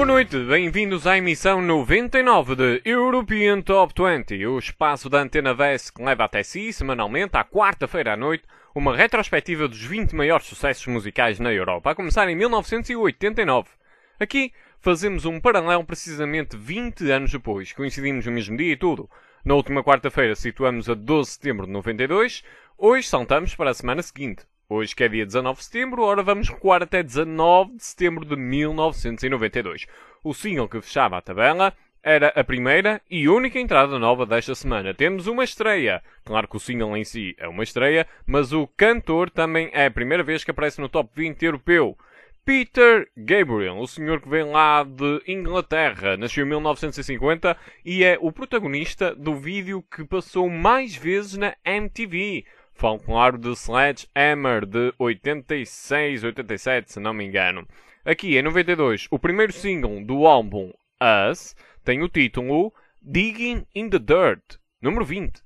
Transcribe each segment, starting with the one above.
noite, bem-vindos à emissão 99 de European Top 20, o espaço da Antena VES que leva até si, semanalmente, à quarta-feira à noite, uma retrospectiva dos 20 maiores sucessos musicais na Europa, a começar em 1989. Aqui fazemos um paralelo precisamente 20 anos depois, coincidimos no mesmo dia e tudo. Na última quarta-feira situamos a 12 de setembro de 92, hoje saltamos para a semana seguinte. Hoje que é dia 19 de setembro, ora vamos recuar até 19 de setembro de 1992. O single que fechava a tabela era a primeira e única entrada nova desta semana. Temos uma estreia. Claro que o single em si é uma estreia, mas o cantor também é a primeira vez que aparece no Top 20 europeu. Peter Gabriel, o senhor que vem lá de Inglaterra, nasceu em 1950 e é o protagonista do vídeo que passou mais vezes na MTV. Falo, claro, de Sledgehammer, de 86, 87, se não me engano. Aqui, em 92, o primeiro single do álbum Us tem o título Digging in the Dirt, número 20.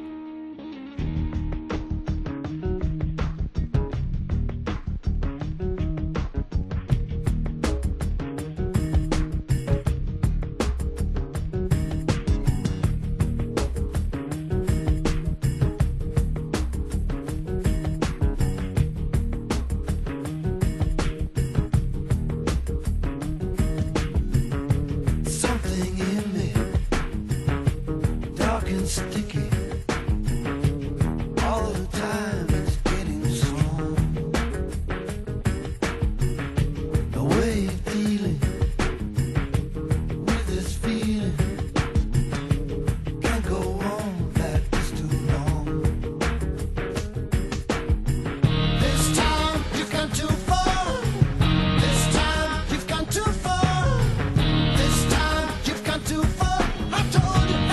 Sticky all the time, it's getting strong. The way you're dealing with this feeling can't go on like this too long. This time you've gone too far. This time you've gone too far. This time you've gone too far. I told you.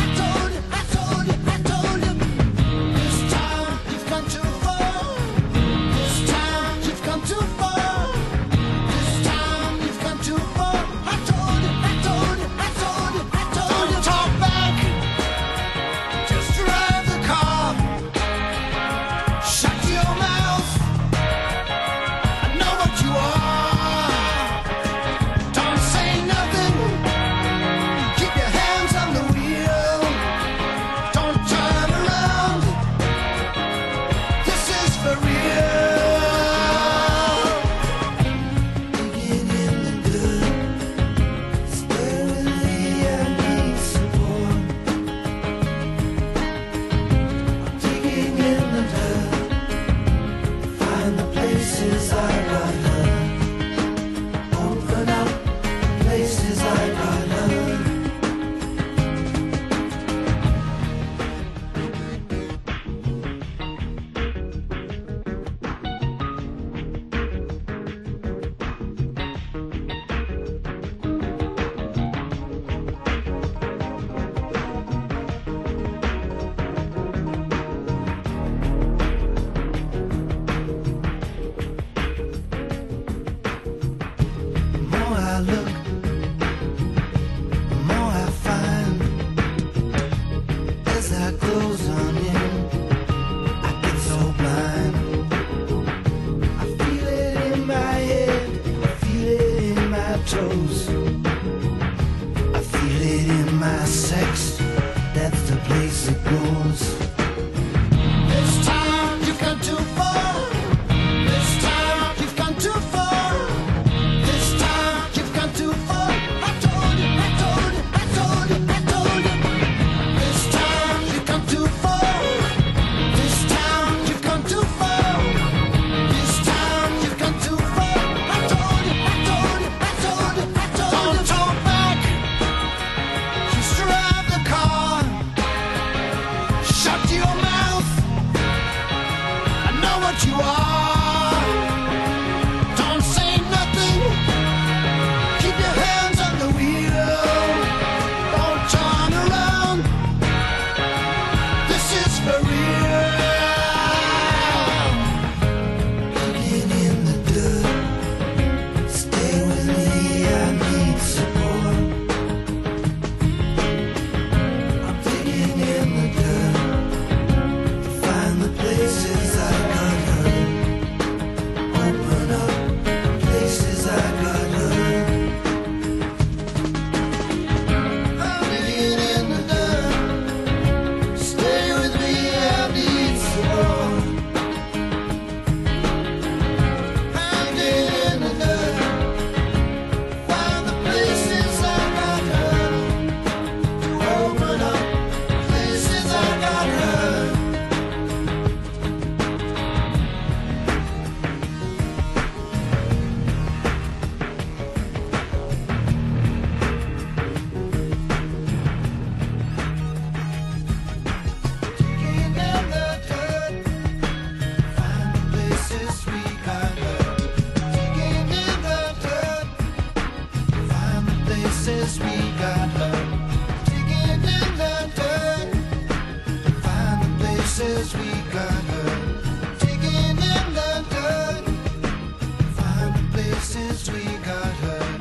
places we got hurt, digging in the dirt. Find the places we got hurt.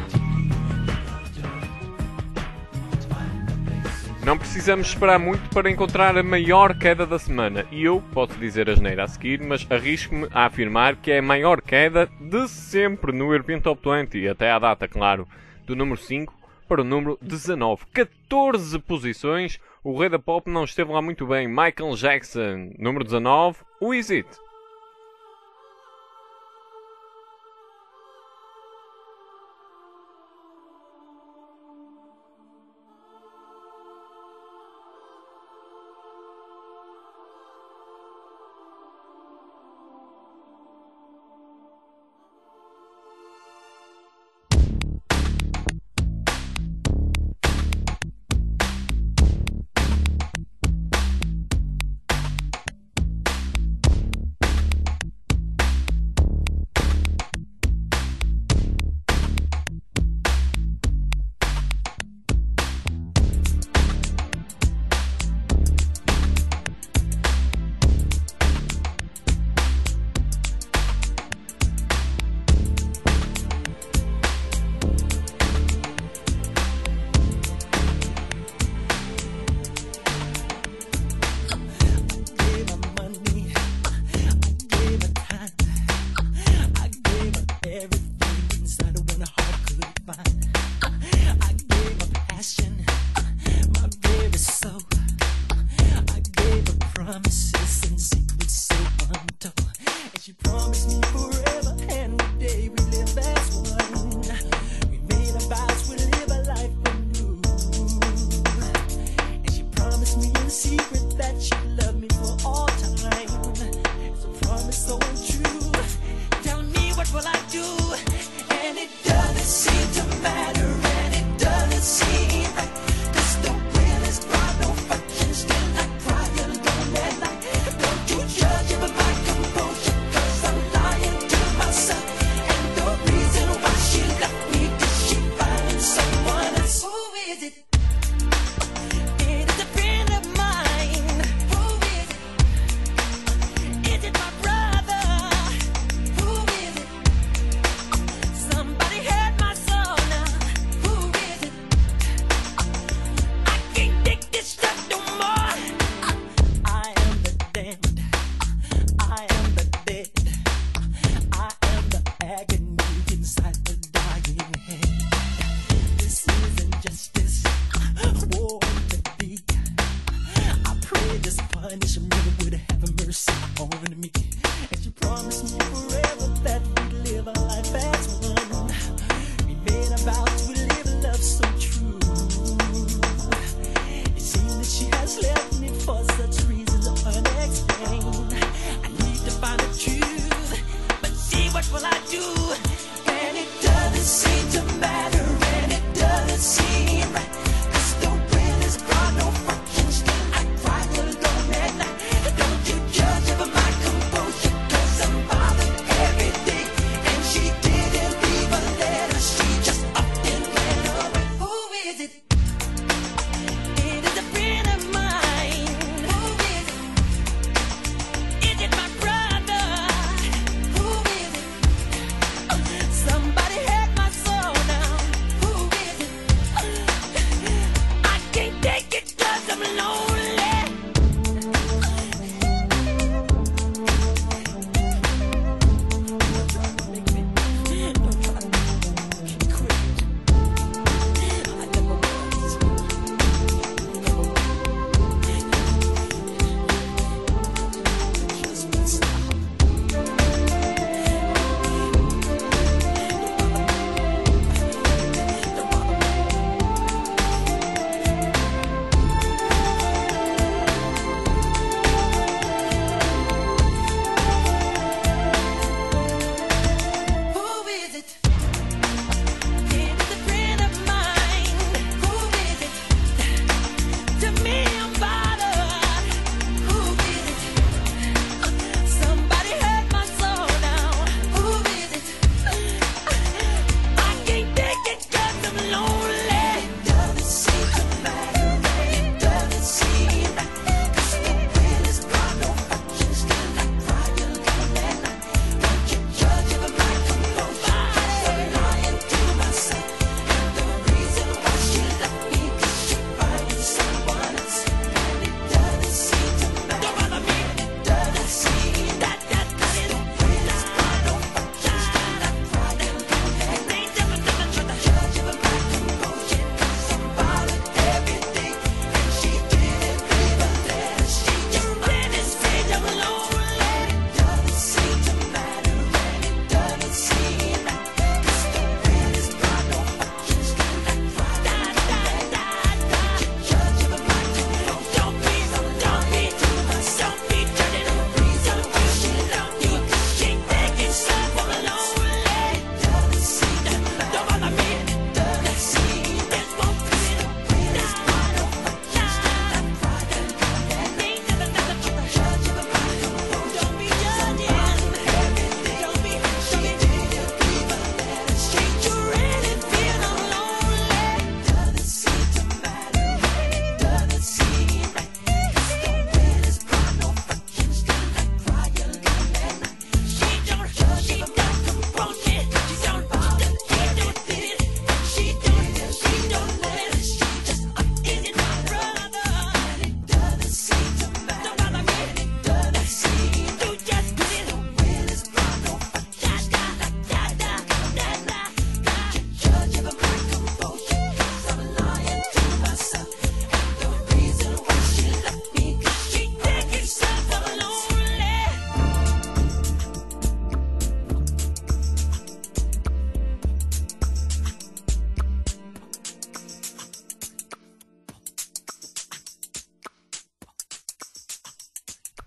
Não precisamos esperar muito para encontrar a maior queda da semana. E eu posso dizer a asneira a seguir, mas arrisco-me a afirmar que é a maior queda de sempre no European Top 20. Até à data, claro, do número 5 para o número 19. 14 posições. O rei da pop não esteve lá muito bem. Michael Jackson, número 19. Who Is It?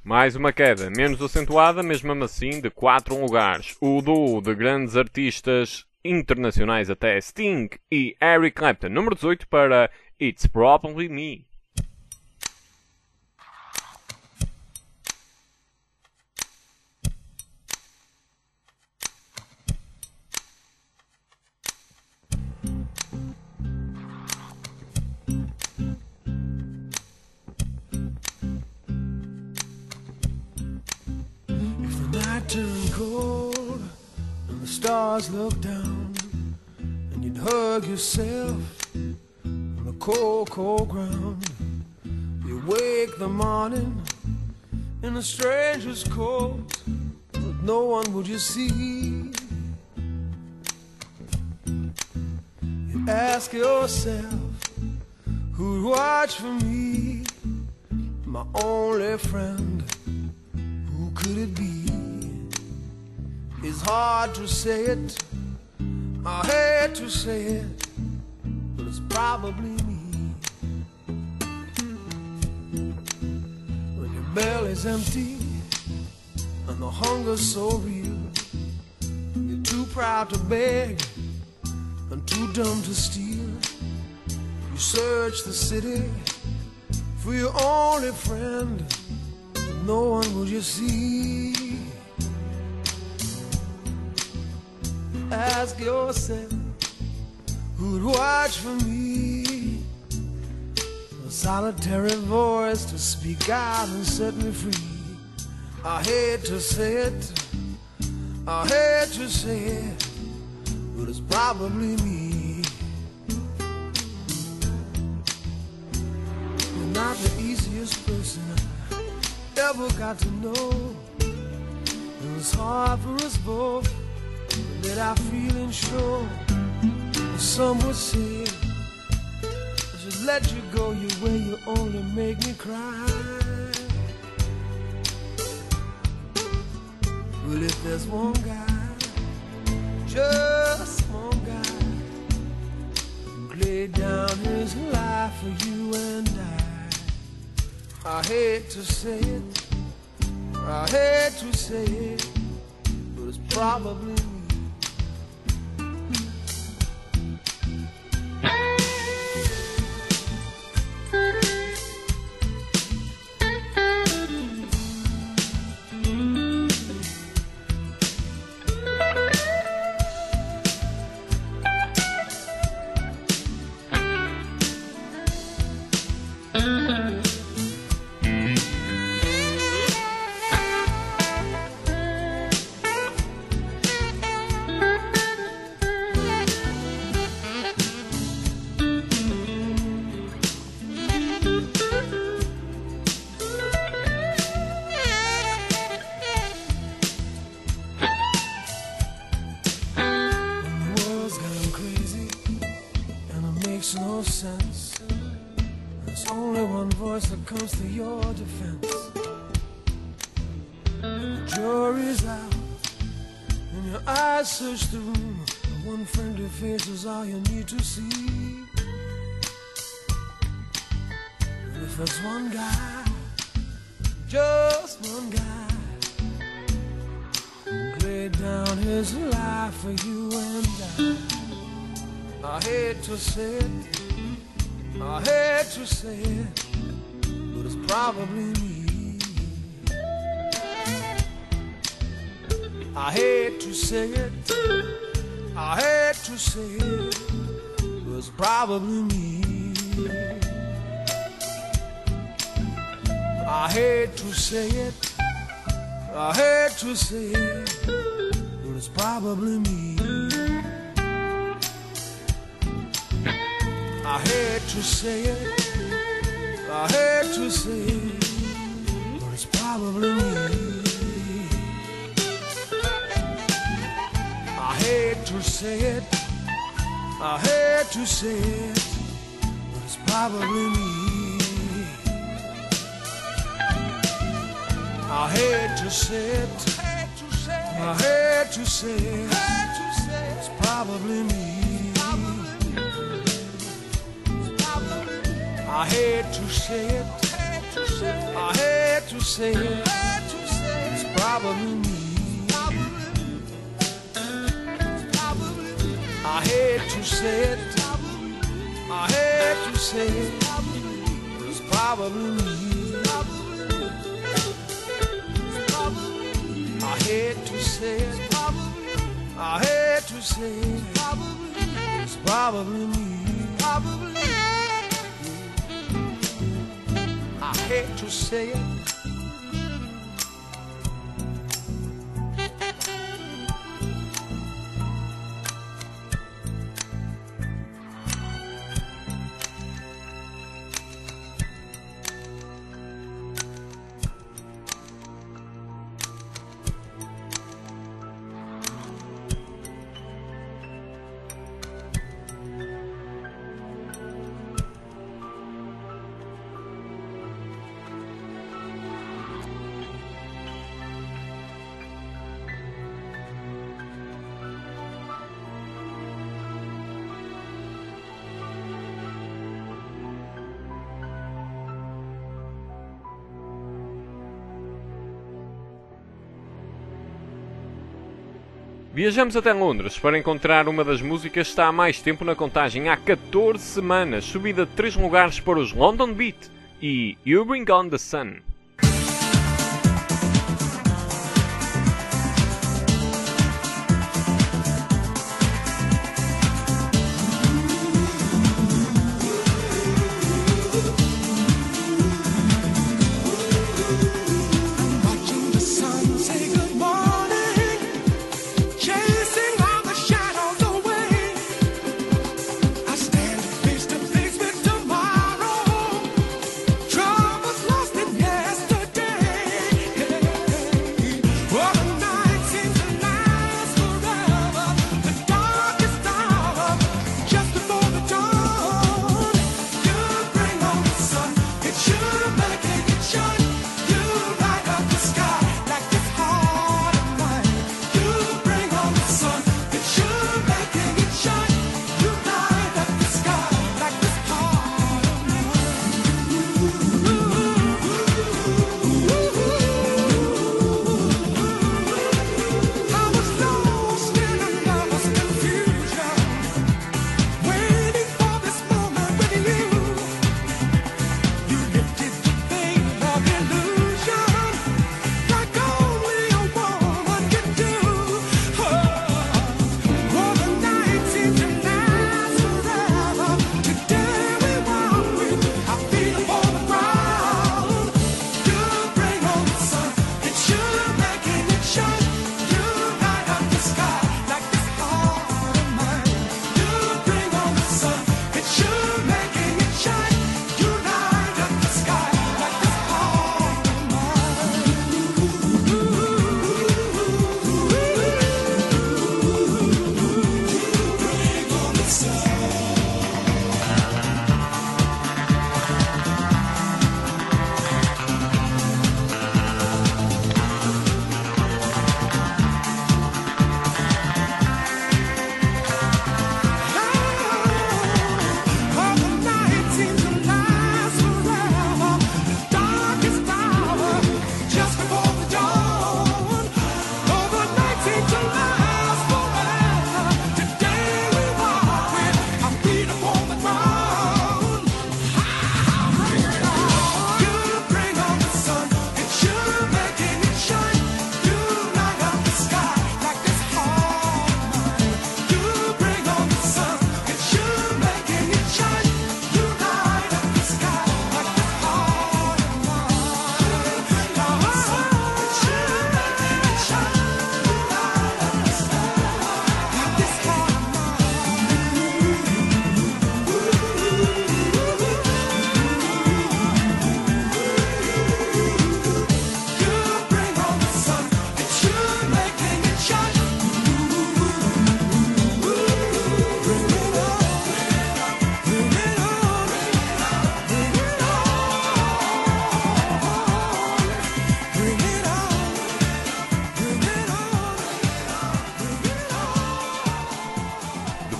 Mais uma queda, menos acentuada, mas mesmo assim de 4 lugares. O duo de grandes artistas internacionais até Sting e Eric Clapton, número 18 para It's Probably Me. Turn cold and the stars look down, and you'd hug yourself on the cold, cold ground. You wake the morning in a stranger's coat, but no one would you see. You ask yourself, who'd watch for me, my only friend, who could it be? It's hard to say it, I hate to say it, but it's probably me. When your belly's empty and the hunger's so real, you're too proud to beg and too dumb to steal. You search the city for your only friend, but no one will you see. Ask yourself, who'd watch for me? A solitary voice to speak out and set me free. I hate to say it, I hate to say it, but it's probably me. You're not the easiest person I ever got to know. It was hard for us both, let our feelings show. Some would say I should let you go your way, you only make me cry. Well, if there's one guy, just one guy, who laid down his life for you and I hate to say it, I hate to say it, but it's probably me. No sense. There's only one voice that comes to your defense. And the jury's out, and your eyes search the room. And one friendly face is all you need to see. And if there's one guy, just one guy, who laid down his life for you and I hate to say it, I hate to say it, but it's probably me. I hate to say it, I hate to say it, but it's probably me. I hate to say it, I hate to say it, but it's probably me. I hate to say it, I hate to say it, but it's probably me. I hate to say it, I hate to say it, but it's probably me. I hate to say it, I hate to say it, it's probably me. I hate to say it, I hate to say it. It's probably me. I hate to say it. I hate to say it. It's probably me. I hate to say it. I hate to say it. It's probably me. I hate to say it. Viajamos até Londres para encontrar uma das músicas que está há mais tempo na contagem, há 14 semanas, subida de 3 lugares para os London Beat e You Bring On The Sun. Troubles lost in yeah.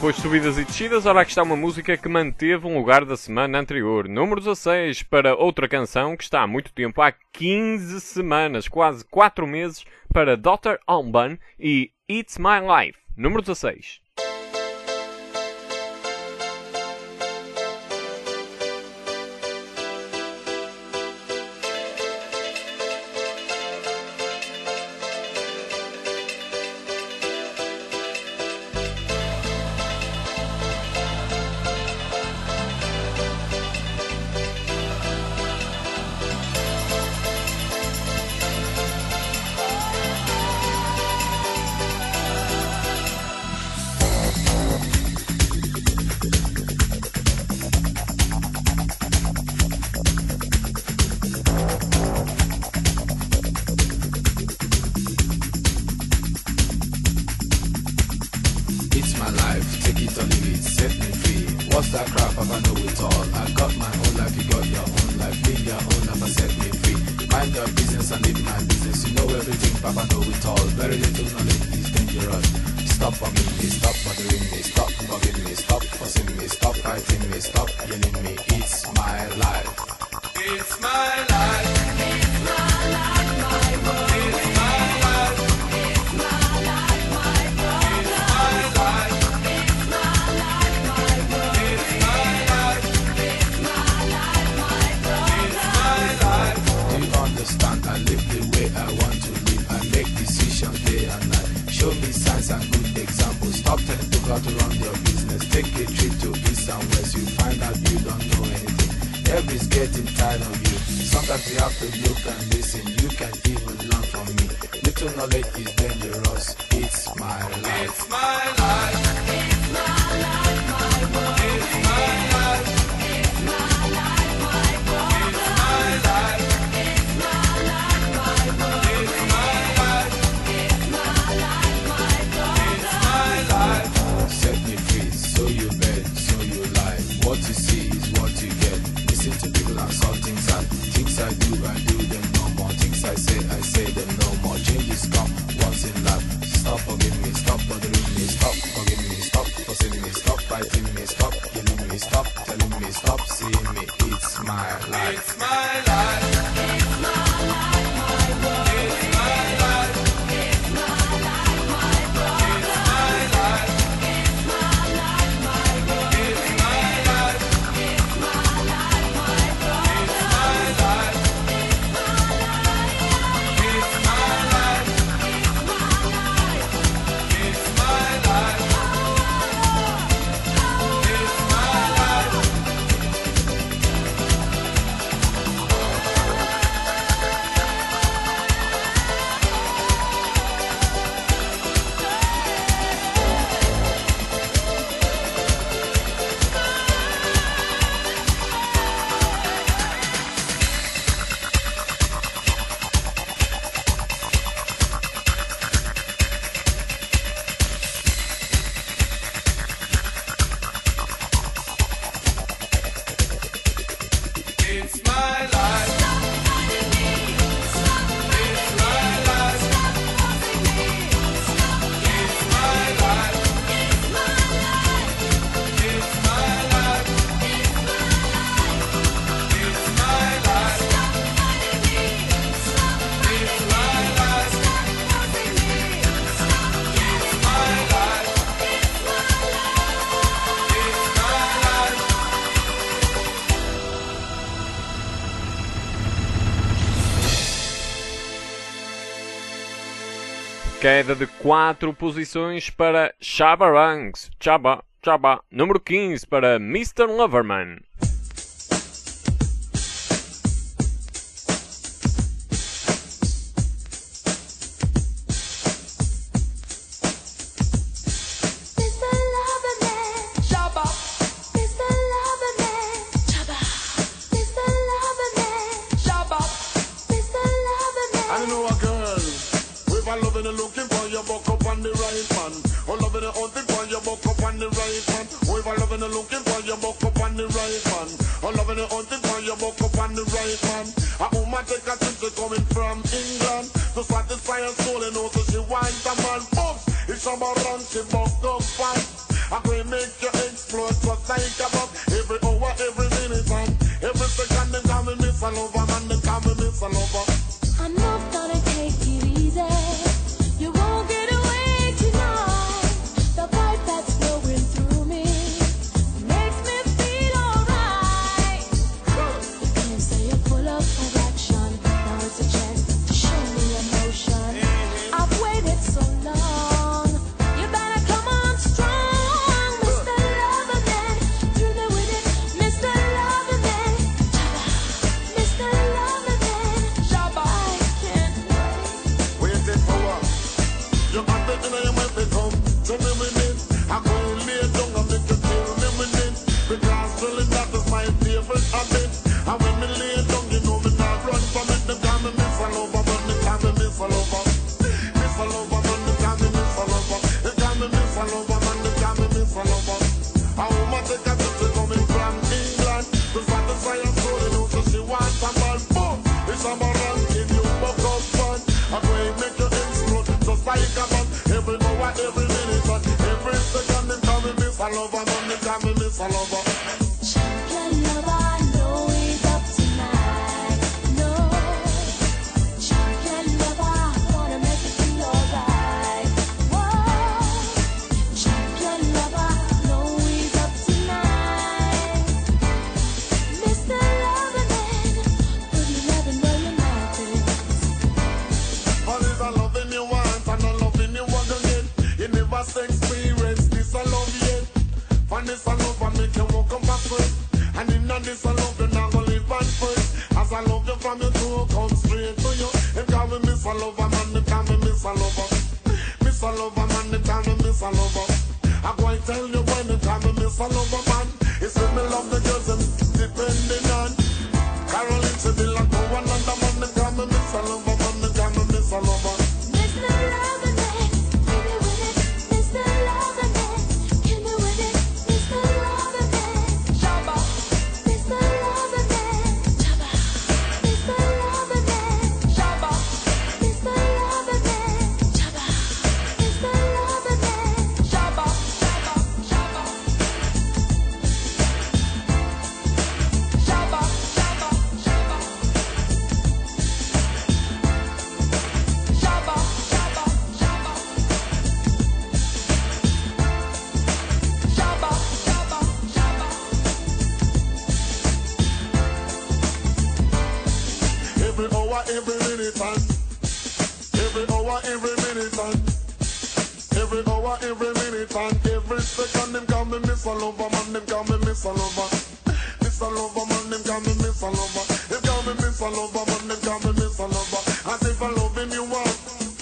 depois de subidas e descidas, ora aqui está uma música que manteve um lugar da semana anterior. Número 16 para outra canção que está há muito tempo, há 15 semanas, quase 4 meses, para Dr. Alban e It's My Life. Número 16. What's that crap? I know it all. I got my own life, you got your own life. Live your own life and set me free. Mind your business and live my business. You know everything, Papa know it all. Very little knowledge is dangerous. Stop bugging me, stop bothering me, stop bugging me, stop fussing me, stop fighting me, stop yelling me. It's my life. It's my life. It's my life, my world. It's my life. It's my life, my world. It's my life. It's my life, my world. It's my life. It's my life, my world. It's my life. Do you understand? I live the way I want to live. I make decisions day and night. Show me signs and good examples. Stop telling people how to run your business. Take a trip to east and west. You find out you don't know anything. Everybody's getting tired of you. Sometimes you have to look and listen. You can even learn from me. Little knowledge is dangerous. It's my life. It's my life. It's my life, my world. It's my life. It's my life, my world. It's my life. It's my life, my world. It's my life. It's my life, my world. It's my life. Set me free, so you bet, so you lie. What you see is what you get. Listen to people and saw things I do them no more. Things I say them no more. Changes come once in life. Stop forgiving me, stop bothering me, stop forgiving me, stop fussing me, stop fighting me, stop killing me, stop telling me, stop seeing me. It's my life. It's my life. It's my life, my world. It's my life. It's my life, my world. It's my life. It's my life, my world. It's my life. It's my life, my world. It's my life. It's my life. It's my life. It's my life. It's my life. It's my life. Stop fighting me. Stop it's my life. Stop fussing me. Stop it's my life. It's my life. It's my life. It's my life. It's my life. Stop fighting me. Stop it's my life. Stop fussing me. Stop it's my life. It's my life. It's my life. Queda de 4 posições para Shabba Ranks. Chaba. Número 15 para Mr. Loverman. Mr. Loverman, Shabba, Mr. Loverman, Chaba. Mr. Loverman, shabba. Mr. Loverman. I know a girl with a loving and looking for your buck up on the right man. Oh, loving and hunting for your buck up on the right man. With a loving and looking for your buck up on the right man. Oh, loving and hunting for your buck up on the right man. A woman take a trip to coming from England to satisfy her soul and also she wants a man. Oops, it's about run, she bucked up fast. A I'm gonna make you explode just like a bomb. Every hour, every minute, and every second, them call me Miss Lover, man, them call me Miss Lover. I'm not gonna take it easy. You won't get away tonight. The vibe that's flowing through me makes me feel alright. You can say you're full of action. Now it's a chance to show me emotion. I've waited so long. You better come on strong, Mr. Loverman. Do me with it, Mr. Loverman. Mr. Loverman. I can't wait. Wait it for what? You got it in your mouth, it come to me with it. I'm going to lay down and make you kill me with it. Because really that is my favorite habit. And when me lay down, you know me not run from it. Them call me Miss Lover, man, they call me Miss Lover. Miss Lover, man, they call me Miss Lover. They call me Miss Lover, man, they call me Miss Lover. A woman take a trip to coming from England. To satisfy her soul, you know, so she wants a man. Boom! It's a man in you, buck up fun. I'm going to make you explode just like a bomb. Every hour, every minute, and every second, they call me Miss Lover, man, they call me Miss Lover. Champion lover, know he's up tonight. No, champion lover, wanna make you feel alright. Whoa, champion lover, know he's up tonight. Mr. Loverman, good loving where your mouth is. All is a loving you want and a loving you want to get. You never experience this a love yet. Find this a love and make you walk up backward. And in a this a love you not gonna live at first. As I love you from your toe, come straight to you. Them call me Miss Lover, man, they call me Miss Lover. Miss Lover, man, they call me Miss Lover. I'm going to tell you when they call me Miss Lover, man. It's when me love the girls them depending on. Caroline Sevilla, go another man, they call me Miss Lover, man, they call me Miss Lover. Mr. Loverman, give me with it, Mr. Loverman. Give me with it, Mr. Loverman. Shabba, Mr. Loverman. Shabba, Mr. Loverman. Shabba, Mr. Loverman. Shabba, Mr. Loverman. Shabba, shabba, shabba. Shabba, shabba, shabba. Shabba, shabba, shabba. Shabba, shabba, shabba. Every hour, every minute, and every hour, every minute, and every hour, every minute, and every second, them call me Miss Lover, man, them call me Miss Lover. Miss Lover, man, them call me Miss Lover. Them call me Miss Lover, man, them call me Miss Lover. As if I'm loving you want.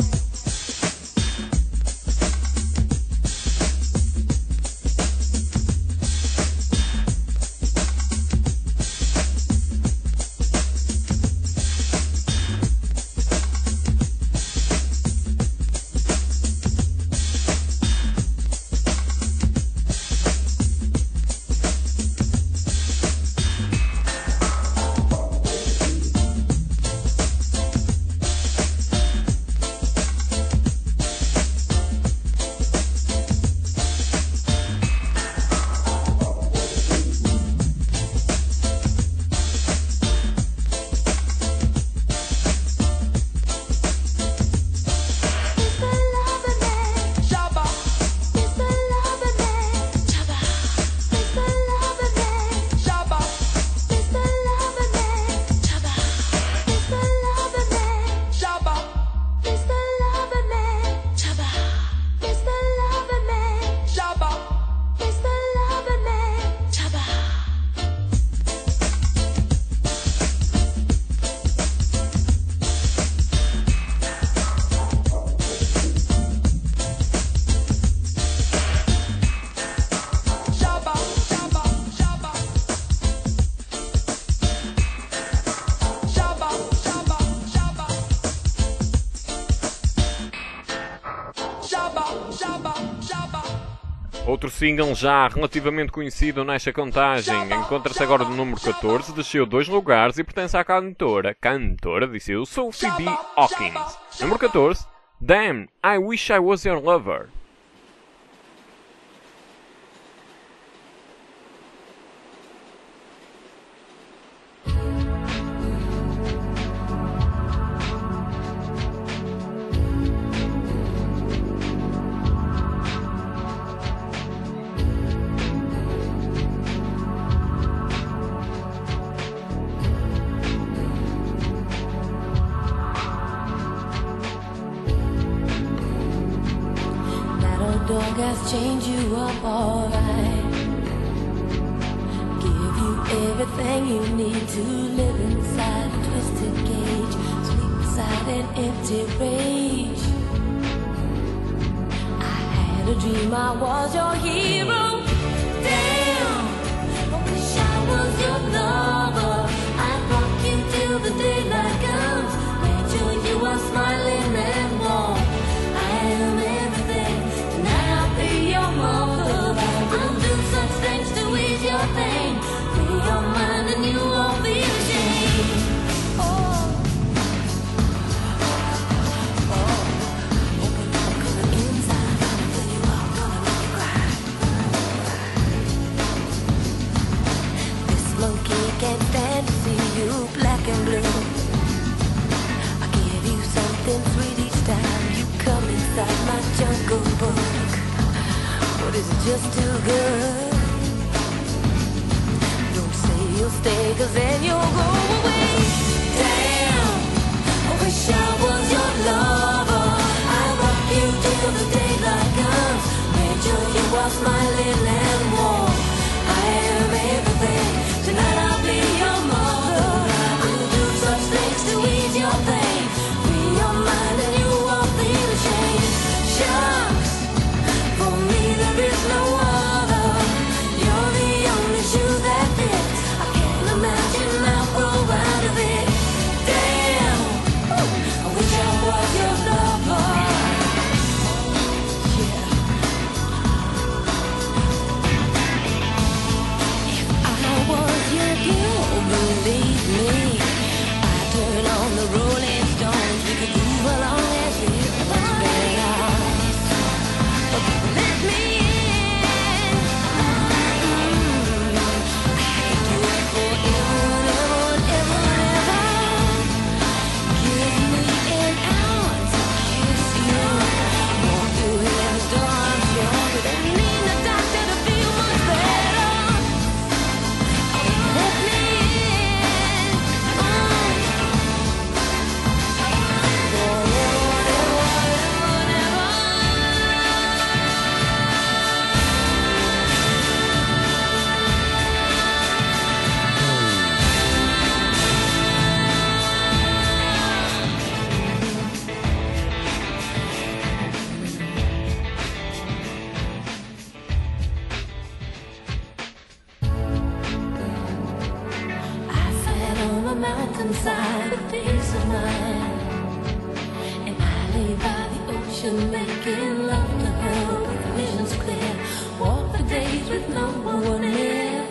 Outro single já relativamente conhecido nesta contagem encontra-se agora no número 14, desceu 2 lugares e pertence à cantora, disse eu, Sophie B. Hawkins. Número 14, Damn, I Wish I Was Your Lover. drag has chained you up alright. Give you everything you need to live inside a twisted cage, sleep inside an empty rage. I had a dream I was your hero. Damn, I wish I was your lover. I'd rock you till the daylight comes. Make sure you are smiling and warm. I am everything. Tonight I'll be your mother. I'll do such things to ease your pain. Free your mind and you won't be ashamed. Oh, open up, coming inside, gonna fill you up, gonna make you cry. This monkey can't stand to see you black and blue. I give you something sweet each time you come inside my jungle book. But is it just too good? Don't say you'll stay, cause then you'll go away. Damn, I wish I was your lover. I'll rock you till the daylight comes. Make sure you are smiling and warm. I am everything. Tonight I'll be your mother. I'll do such things to ease your pain. Free your mind and you won't feel ashamed. Shucks, for me there is no other. You're the only shoe that fits. I can't imagine I'll grow out of it. Damn, I wish I was your lover. Yeah. If I was your girl, believe me, I'd turn on the Rolling Stones. We could move along as if it was very nice. Let me in. I could do it forever, ever, ever. Give me an hour to kiss you. Walk through heaven's door, I'm sure. We don't need a doctor to feel much better. Let me in. I sat on a mountainside with peace of mind, and I lay by the ocean making love to her with visions clear. Walk the days with no one near,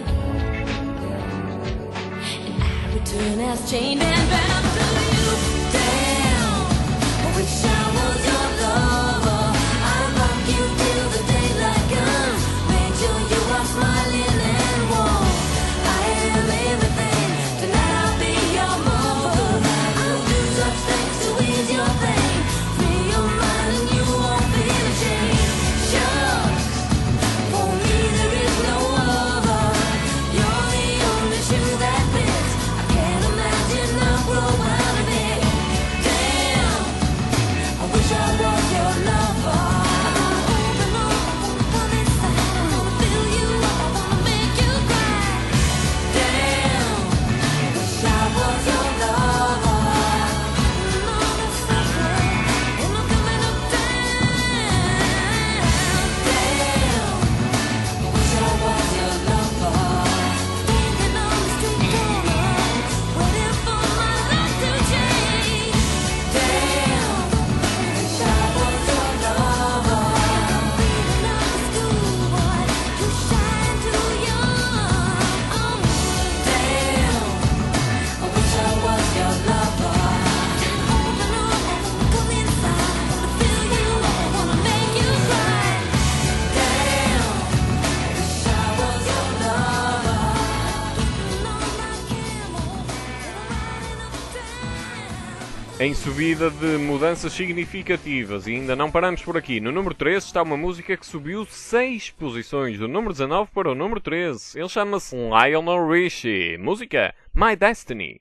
and I return as chained and bound to you. Damn, I wish I was your lover. I'll rock you till the daylight comes. Make sure you are smiling and warm. I am everything. Tonight I'll be your mother. I'll do such things to ease your pain. Free your mind and you won't feel ashamed. Shucks, for me there is no other. You're the only shoe that fits. I can't imagine I'll grow out of it. Damn, I wish I was your lover. Open up, come inside. I wanna fill you up, I wanna make you cry. Damn, wish I was your lover. Another summer, and I'm coming uptown. Damn, wish I was your lover. Standing on the street corner, waiting for my life to change. Damn, wish I was your lover. Feeling like a schoolboy, too shy and too young. Damn, I wish I was your lover. Open up, come inside. Wanna fill you up, wanna make you cry. Damn, wish I was your lover. Riding on my camel, riding uptown. Em subida de mudanças significativas, e ainda não paramos por aqui. No número 13 está uma música que subiu 6 posições, do número 19 para o número 13. Ele chama-se Lionel Richie. Música My Destiny.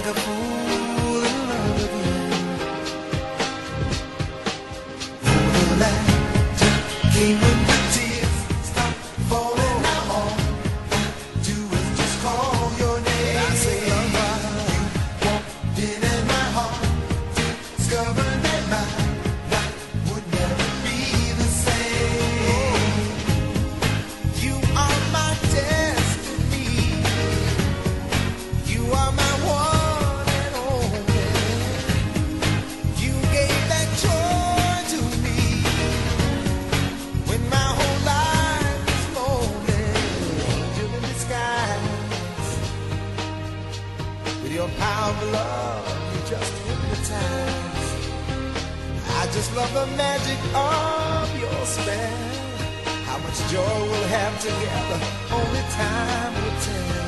like a fool in love again. Oh, the laughter came when the tears stopped falling. Now all I do is just call your name. I say, you walked in and my heart discovered that my life would never be the same. You are my destiny. You are my one and only. You gave that joy to me when my whole life was lonely. Angel in disguise, with your power of love, you just hypnotize. I just love the magic of your spell. How much joy we'll have together, only time will tell.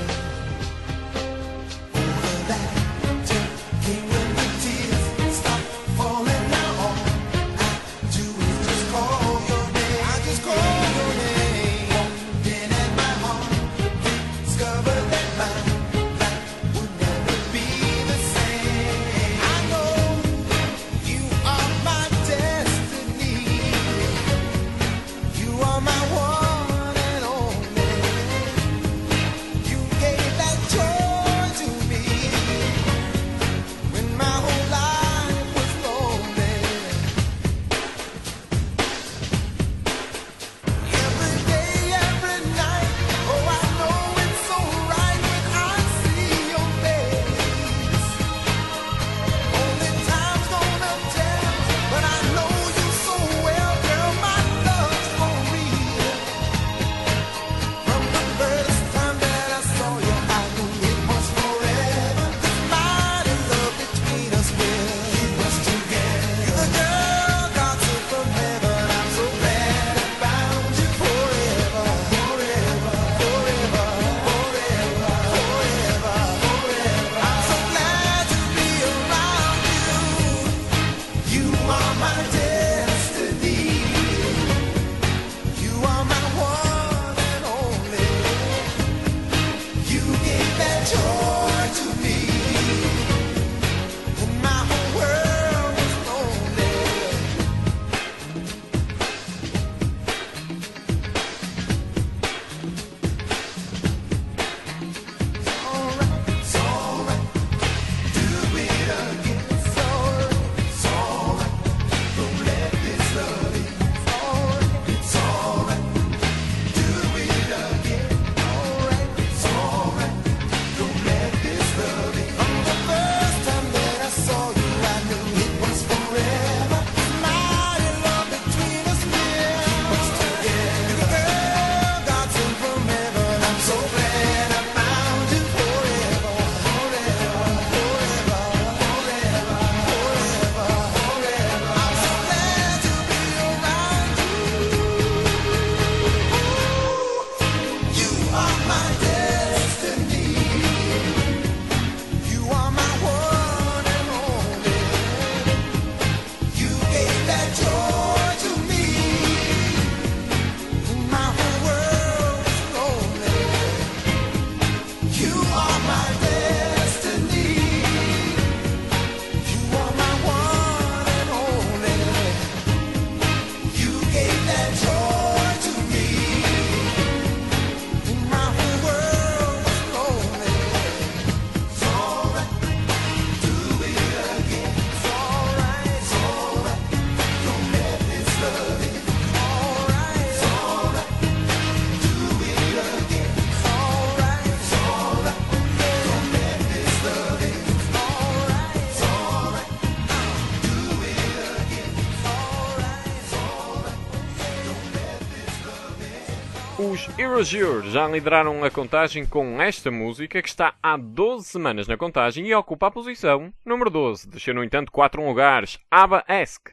Os Erasure já lideraram a contagem com esta música, que está há 12 semanas na contagem e ocupa a posição número 12. Desceu, no entanto, 4 lugares. ABBA-esque.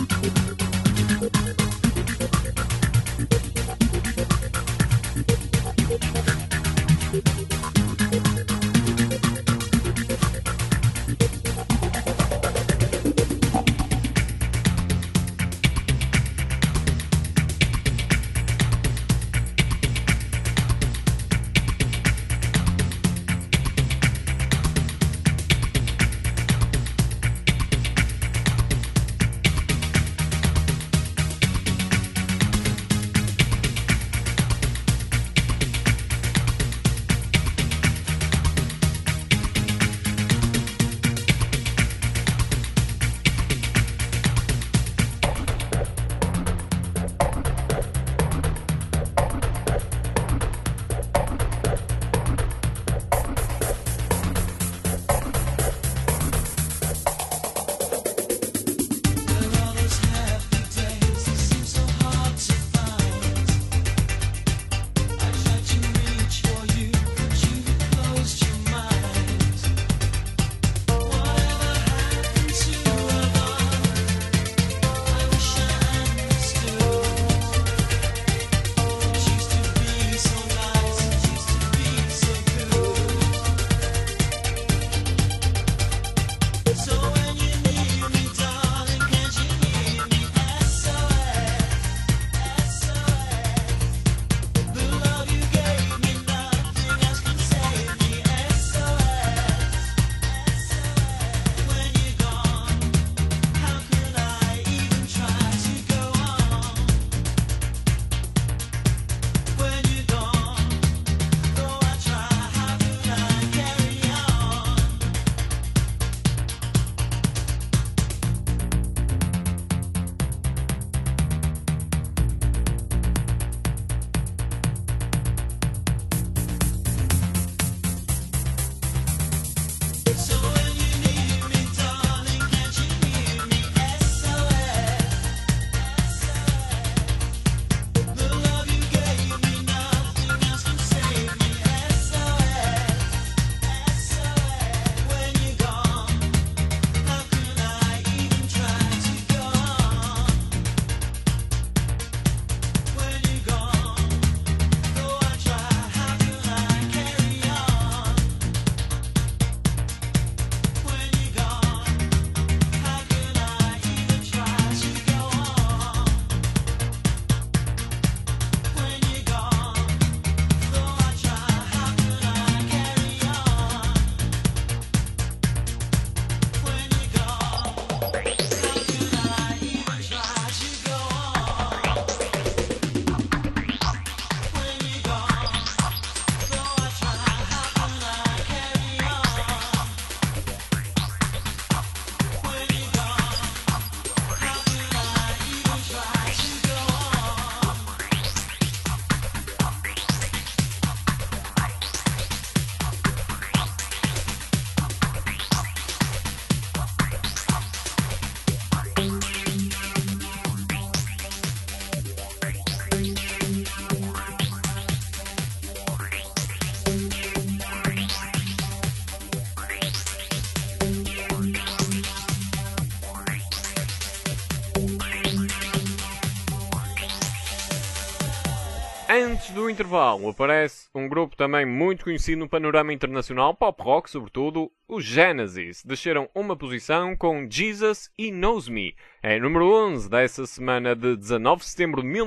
Antes do intervalo aparece um grupo também muito conhecido no panorama internacional, pop rock sobretudo, os Genesis. Desceram uma posição com Jesus e Knows Me. É número 11 dessa semana de 19 de setembro de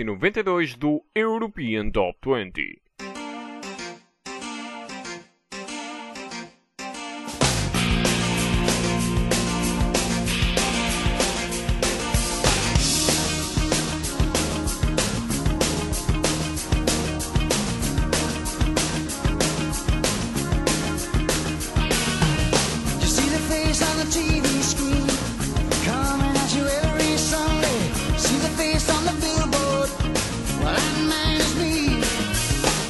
1992 do European Top 20. See the face on the billboard, well, that man is me.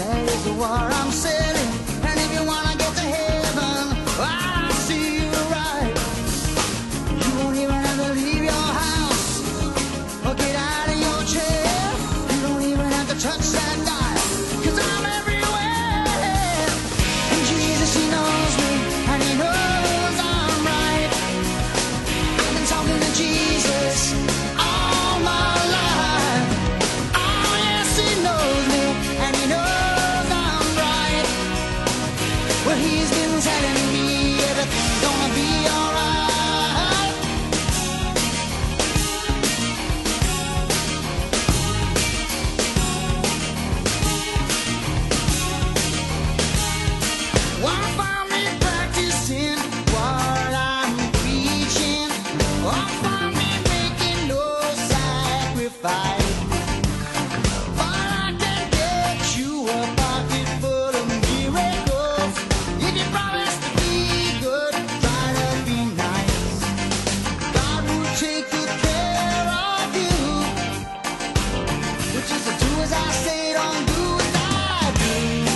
That is the war I'm selling. And if you wanna get to heaven, I'll see you right. You won't even have to leave your house or get out of your chair. You don't even have to touch that dial, 'cause I'm everywhere. And Jesus, he knows me, and he knows I'm right. I've been talking to Jesus all my life. Oh yes, he knows me, and he knows I'm right. Well, he's been telling me everything's gonna be alright. Won't find me practicing what I'm preaching. Won't find me making no sacrifice. But I can get you a pocket full of miracles. If you promise to be good, try to be nice. God will take good care of you. But just to do as I say, don't do as I do.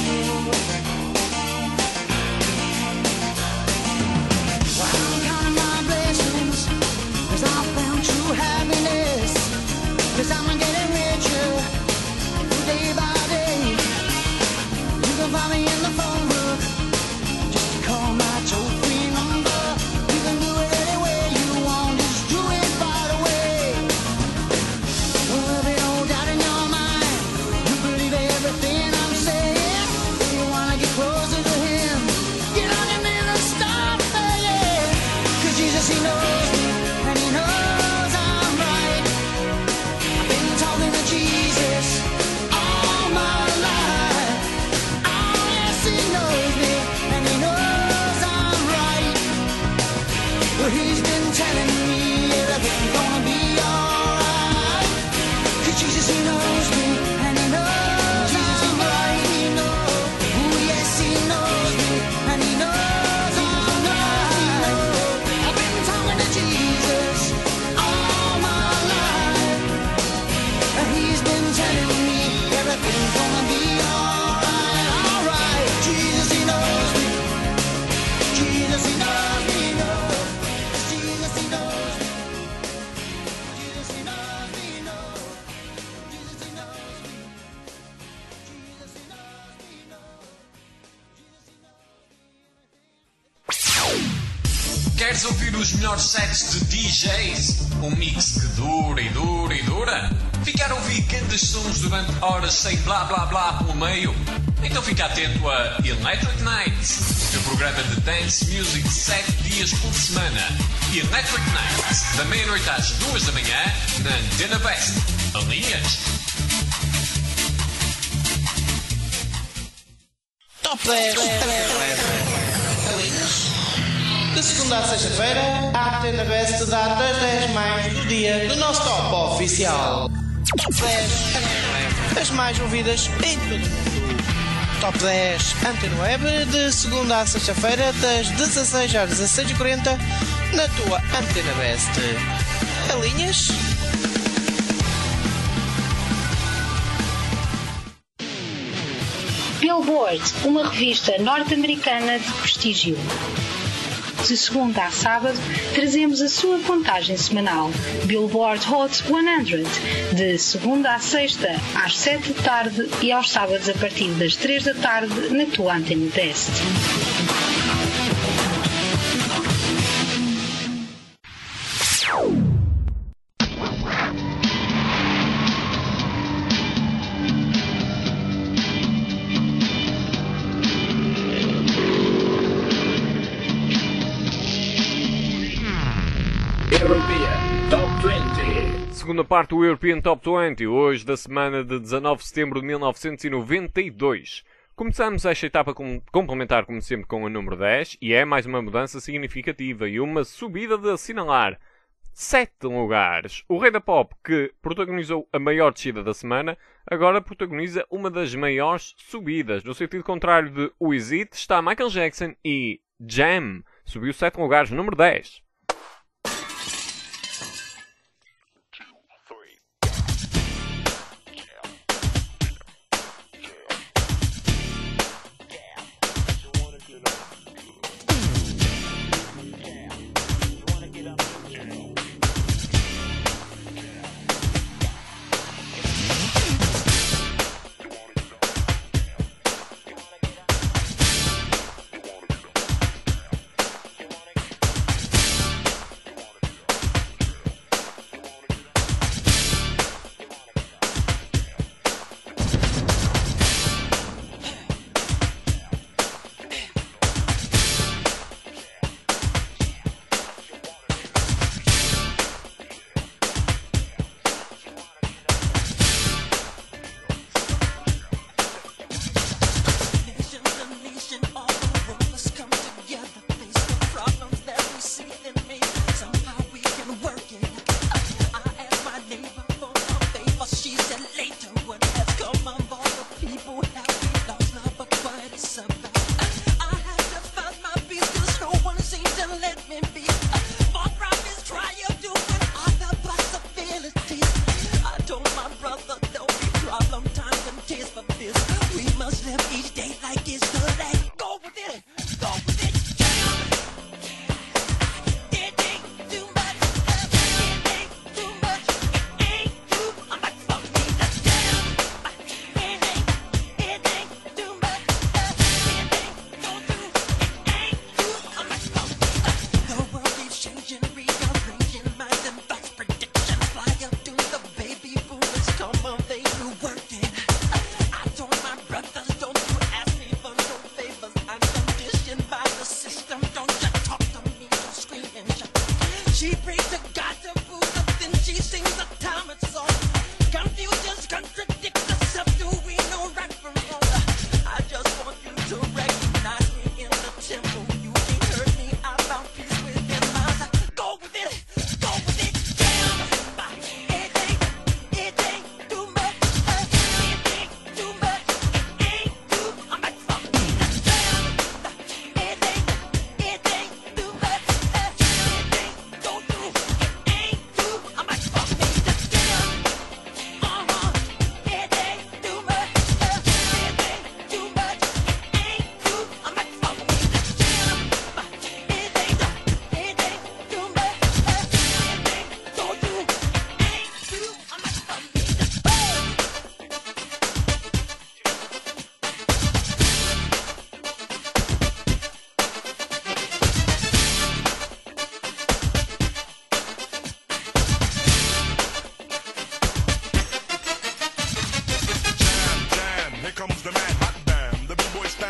Well, I'm counting my blessings, 'cause I found true happiness. 'Cause I'm getting richer day by day. You can find me in the phone book. Just call my toll-free number. You can do it any way you want. Just do it right away. Well, there'll be no doubt in your mind. You believe everything I'm saying. If you wanna get closer to him, get on your knees and start praying. 'Cause Jesus, he knows me, and he knows I'm right. I've been talking to Jesus all my life. Oh yes, he knows me, and he knows I'm right. Well, he's been telling me everything's gonna be alright. 'Cause Jesus, he knows me, and he knows I'm right. He knows, oh yes, he knows me, and he knows I'm right. I've been talking to Jesus all my life. And he's been telling me everything's gonna be alright, alright. Jesus, he knows me. Jesus, he knows me, he knows. Jesus, he knows me. Jesus, he knows me, he knows. Jesus, he knows me. Jesus, he knows me, he knows. Jesus, he knows me. Queres ouvir os melhores sets de DJs? Um mix que dura e dura e dura? Ficar a ouvir grandes sons durante horas sem blá blá blá pelo meio? Então fica atento a Electric Nights, o programa de dance music 7 dias por semana. Electric Nights, da meia-noite às 2 da manhã, na Antena West. Alinhas? Top 10. De segunda a sexta-feira, a Antena Best dá das 10 mais do dia do nosso top oficial. Top 10. As mais ouvidas em todo o mundo. Top 10 Antena Web, de segunda a sexta-feira, das 16 às 16h40, na tua Antena Best. Alinhas? Billboard, uma revista norte-americana de prestígio. De segunda a sábado, trazemos a sua contagem semanal. Billboard Hot 100, de segunda a sexta, às 7 da tarde e aos sábados a partir das 3 da tarde, na tua Antena Best. European Top 20. Segunda parte do European Top 20, hoje da semana de 19 de setembro de 1992. Começamos esta etapa complementar, como sempre, com a número 10, e é mais uma mudança significativa e uma subida de assinalar. 7 lugares. O Rei da Pop, que protagonizou a maior descida da semana, agora protagoniza uma das maiores subidas. No sentido contrário de O Is It, está Michael Jackson e Jam. Subiu 7 lugares, número 10.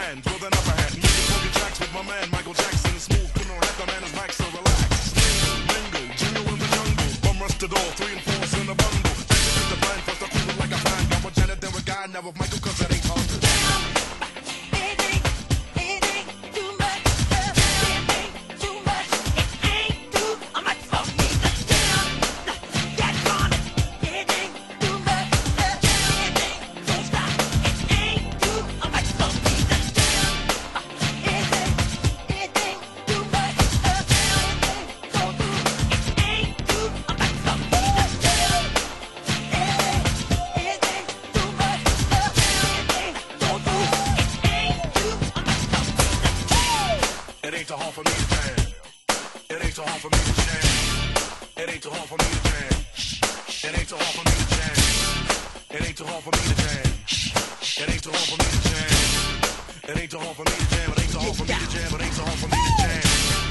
hands with an upper hand. Making funky tracks with my man Michael Jackson. Smooth criminal rap, the man is back, so relax. Mingle, jingle in the jungle. Bum rush the door, 3 and 4's in a bundle. Take the blind, first I cool it like a fine. Got with Janet, then with Guy, now with Michael, cause that ain't hard to do. It ain't too hard for me to jam. It ain't too hard for me to jam. It ain't too hard for me to jam. It ain't too hard for me to jam. It ain't too hard for me to jam. It ain't too hard for me to jam. It ain't too hard for me to jam. It ain't too hard for me to jam. It ain't too hard for me to jam.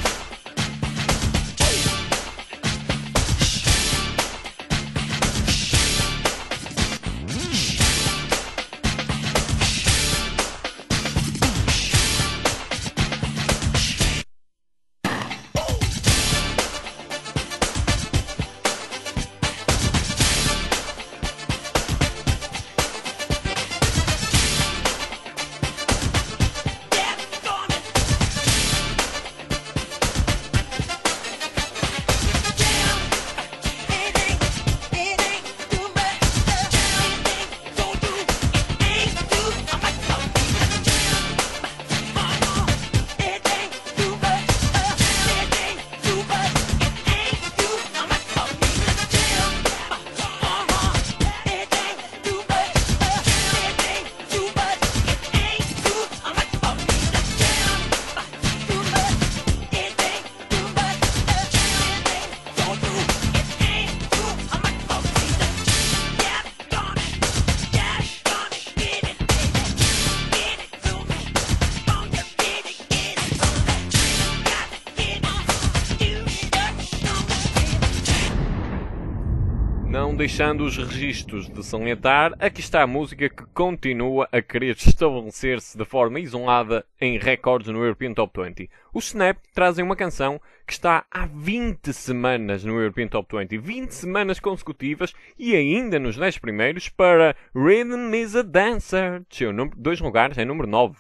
Não deixando os registros de salientar, aqui está a música que continua a querer estabelecer-se de forma isolada em recordes no European Top 20. Os Snap trazem uma canção que está há 20 semanas no European Top 20, 20 semanas consecutivas e ainda nos 10 primeiros para Rhythm is a Dancer, desceu 2 lugares em número 9.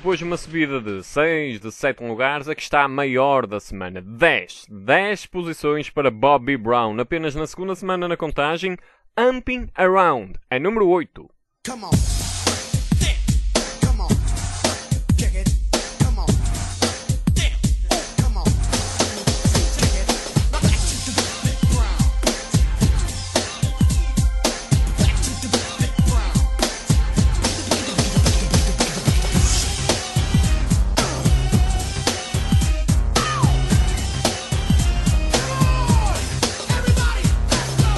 depois de uma subida de 6, de 7 lugares, aqui está a maior da semana. 10 posições para Bobby Brown. Apenas na segunda semana na contagem, Humping Around, é número 8. Come on. Come on. Kick it. Come on. Come on. Kick it. Now back to the big ground. Back to the big ground. Everybody, let's go.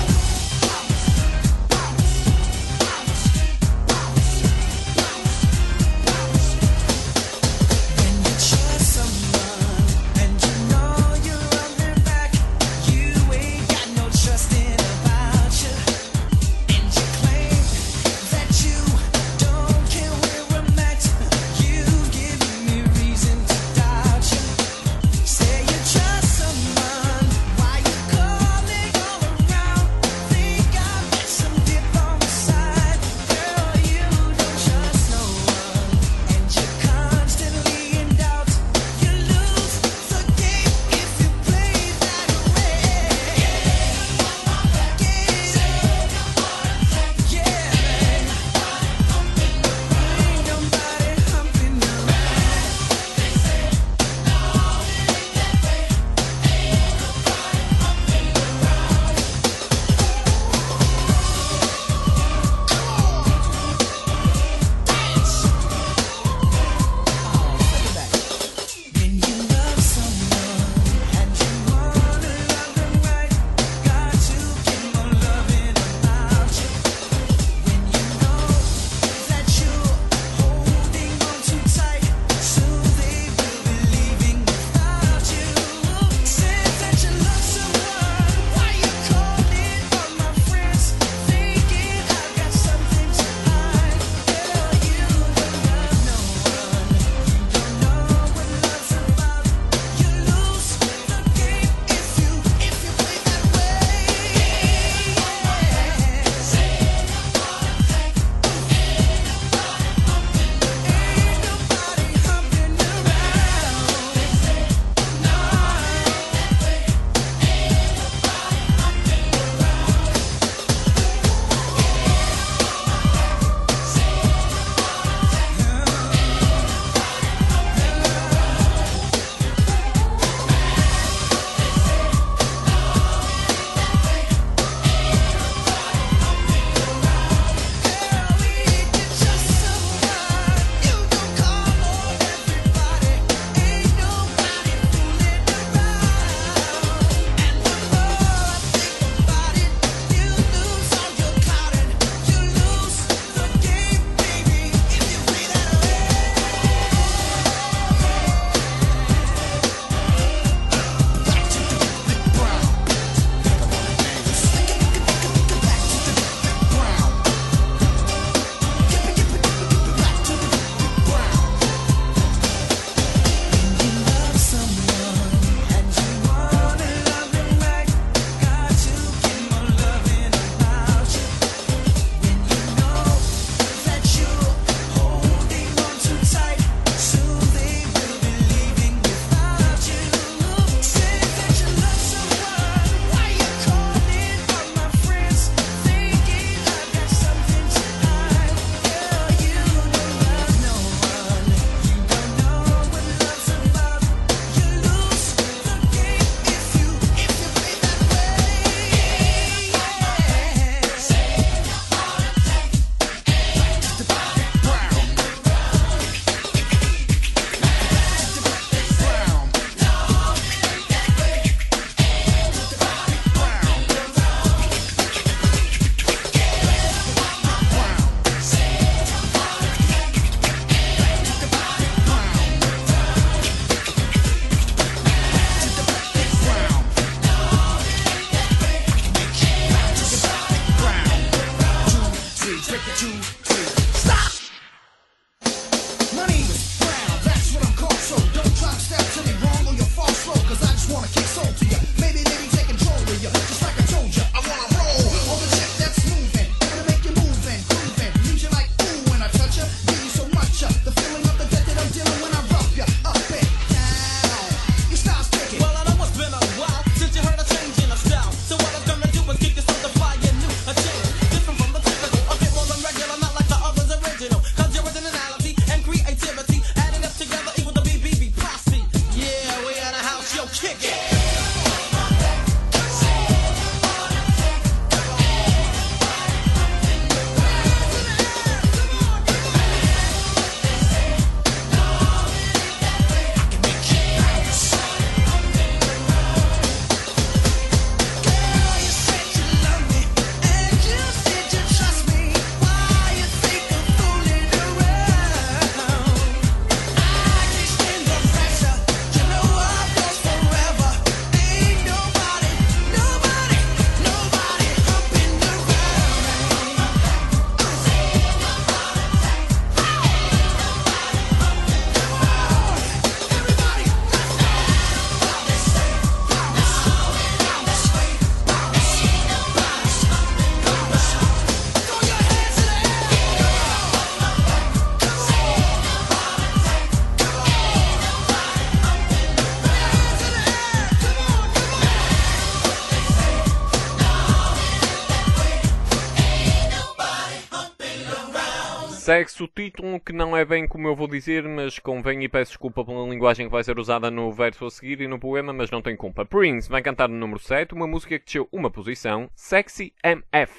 Segue-se o título, que não é bem como eu vou dizer, mas convém e peço desculpa pela linguagem que vai ser usada no verso a seguir e no poema, mas não tem culpa. Prince vai cantar no número 7, uma música que desceu uma posição, Sexy MF.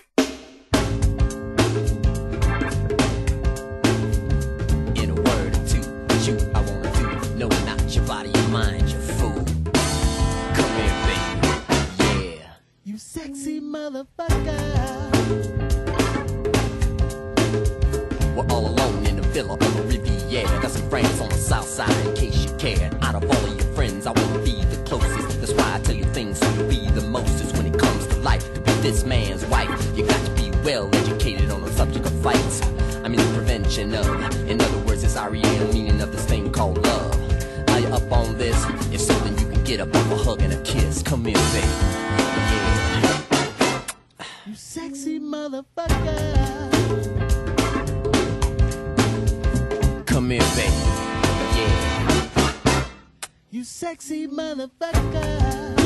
In a word or two, what you I wanna do, no not your body, your mind, you fool. Come here, baby, yeah. You sexy motherfucker. We're all alone in the villa on the Riviera. Got some friends on the south side in case you care. Out of all of your friends, I wanna be the closest. That's why I tell you things so you'll be the mostest. When it comes to life, to be this man's wife, you got to be well educated on the subject of fights. I mean the prevention of. In other words, it's REA, meaning of this thing called love. Are you up on this? If so, then you can get up off a hug and a kiss. Come here, baby. Yeah. You sexy motherfucker. Come here, baby. Yeah. You sexy motherfucker.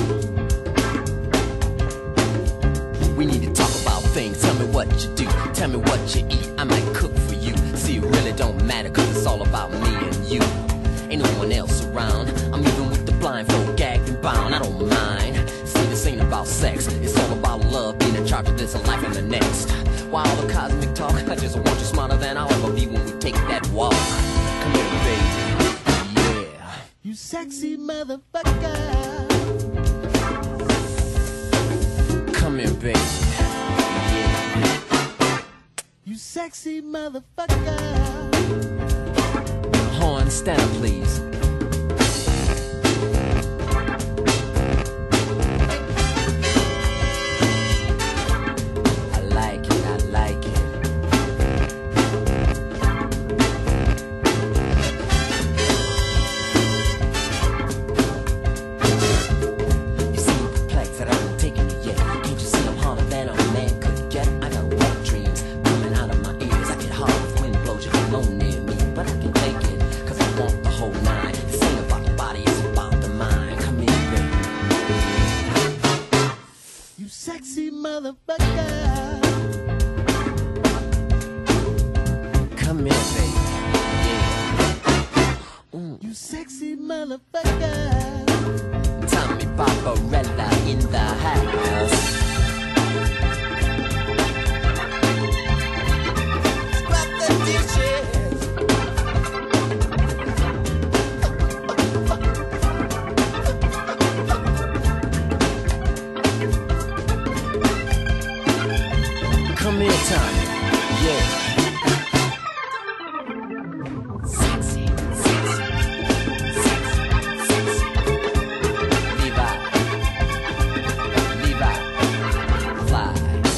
We need to talk about things. Tell me what you do. Tell me what you eat. I might cook for you. See, it really don't matter, cause it's all about me and you. Ain't no one else around. I'm even with the blindfold, gagged and bound. I don't mind. See, this ain't about sex. It's all about love, being in charge of this and life and the next. Why all the cosmic talk? I just want you smarter than I'll ever be when we take that walk. Come here, baby. Yeah. You sexy motherfucker. Come here, baby. Yeah. You sexy motherfucker. Horn, stand up, please. I like it, I like it. You seem perplexed that I haven't taken it yet. Can't you see I'm harder than a man could get? I got wet dreams coming out of my ears. I get hard if wind blows you alone near me, but I can take it, cause I want the whole nine. This ain't about the body, it's about the mind. Come here, baby. You sexy motherfucker. Come here, baby. Yeah. You sexy motherfucker. Tommy Barbarella in the house. Scrap the dishes. Come here, Tommy. Yeah. Sexy, sexy, sexy, sexy. Levi, fly.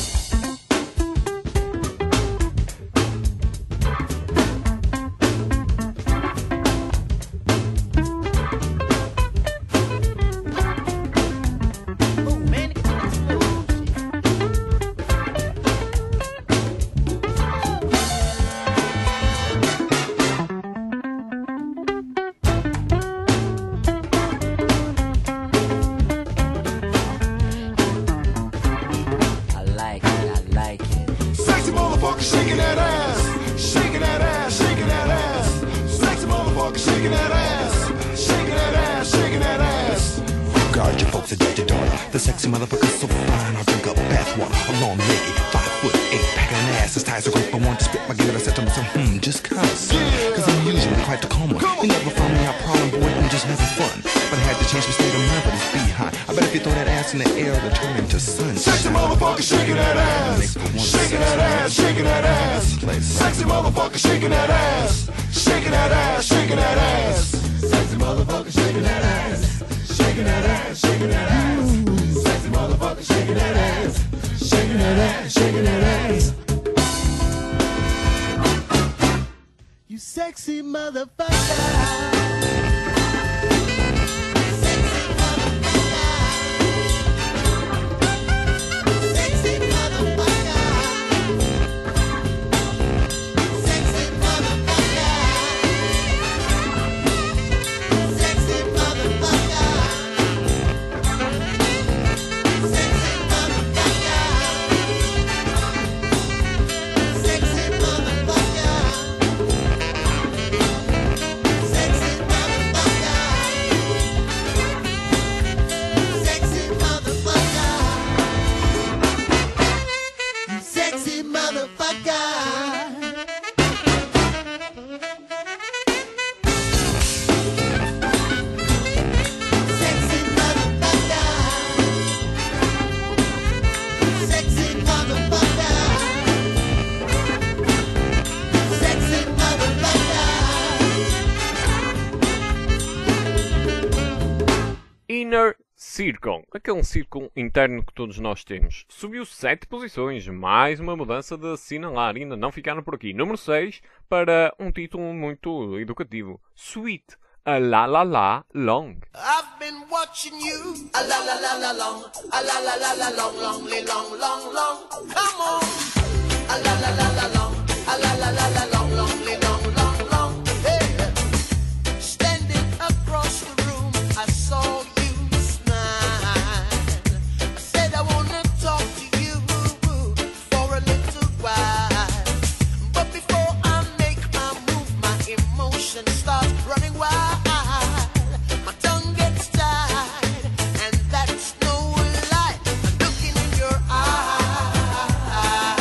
Oh man, get that slow shit. I like it, I like it. Sexy motherfucker shaking that ass, shaking that ass, shaking that ass. Sexy motherfucker shaking that ass, shaking that ass, shaking that ass. Guard your folks, adjust your daughter. The sexy motherfucker's so fine, I'll drink up bathwater. A long lady, 5'8", packing an ass as tight as a rope. I want to spit my gun, I said to myself, just cuz. Cause I'm usually quite the calm one. You never found me out prowling, boy, I'm just having fun. But I had to change my state of mind for this behind. I bet if you throw that ass in the air, it'll turn into sunshine. Sexy motherfucker shaking that ass, shaking that ass, shaking that ass. Sexy motherfucker shaking that ass, shaking that ass, shaking that ass. Sexy motherfucker shaking that ass, shaking that ass, shaking that ass. Sexy motherfucker shaking that ass, shaking that ass, shaking that ass. You sexy motherfucker. Sexy motherfucker. Inner Circle, aquele círculo interno que todos nós temos. Subiu 7 posições, mais uma mudança de assinalar, ainda não ficaram por aqui. Número 6, para um título muito educativo. Sweet, a la la la long. I've been watching you, a la la la la long, a la la la la long, long, long, long, long. Come on, a la la la la long, a la la la la long, long, long, long, long. Hey, standing across the room, I saw you smile. I said I wanna talk to you for a little while, but before I make my move, my emotions start running wild. My tongue gets tied, and that's no lie. I'm looking in your eyes.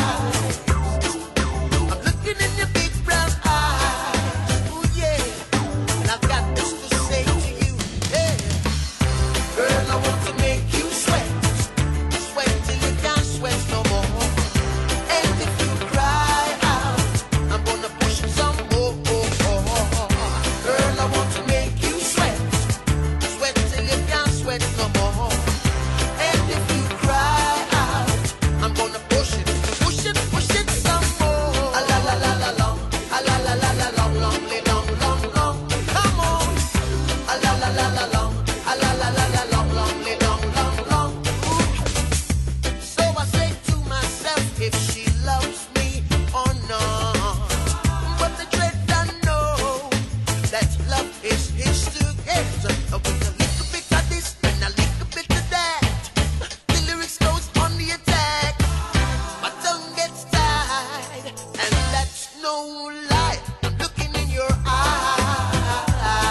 I'm looking in your big brown eyes. Ooh yeah, and I've got this to say to you. Hey, girl, I want to make you sweat, sweat till you can't sweat no more. And if you cry out, I'm gonna push it some more. Girl, I want to make you sweat, sweat till you can't sweat no more. And if you cry out, I'm gonna push it some more. A la la la la long, a la la la la long, long, long, long, long. Come on, a la la la la long, a la la la la long, long, long, long, long. Ooh. So I say to myself, if she loves me or not. But the dread I know that love is his together. With a little bit of this and a little bit of that, the lyrics goes on the attack. My tongue gets tied, and that's no lie. I'm looking in your eyes.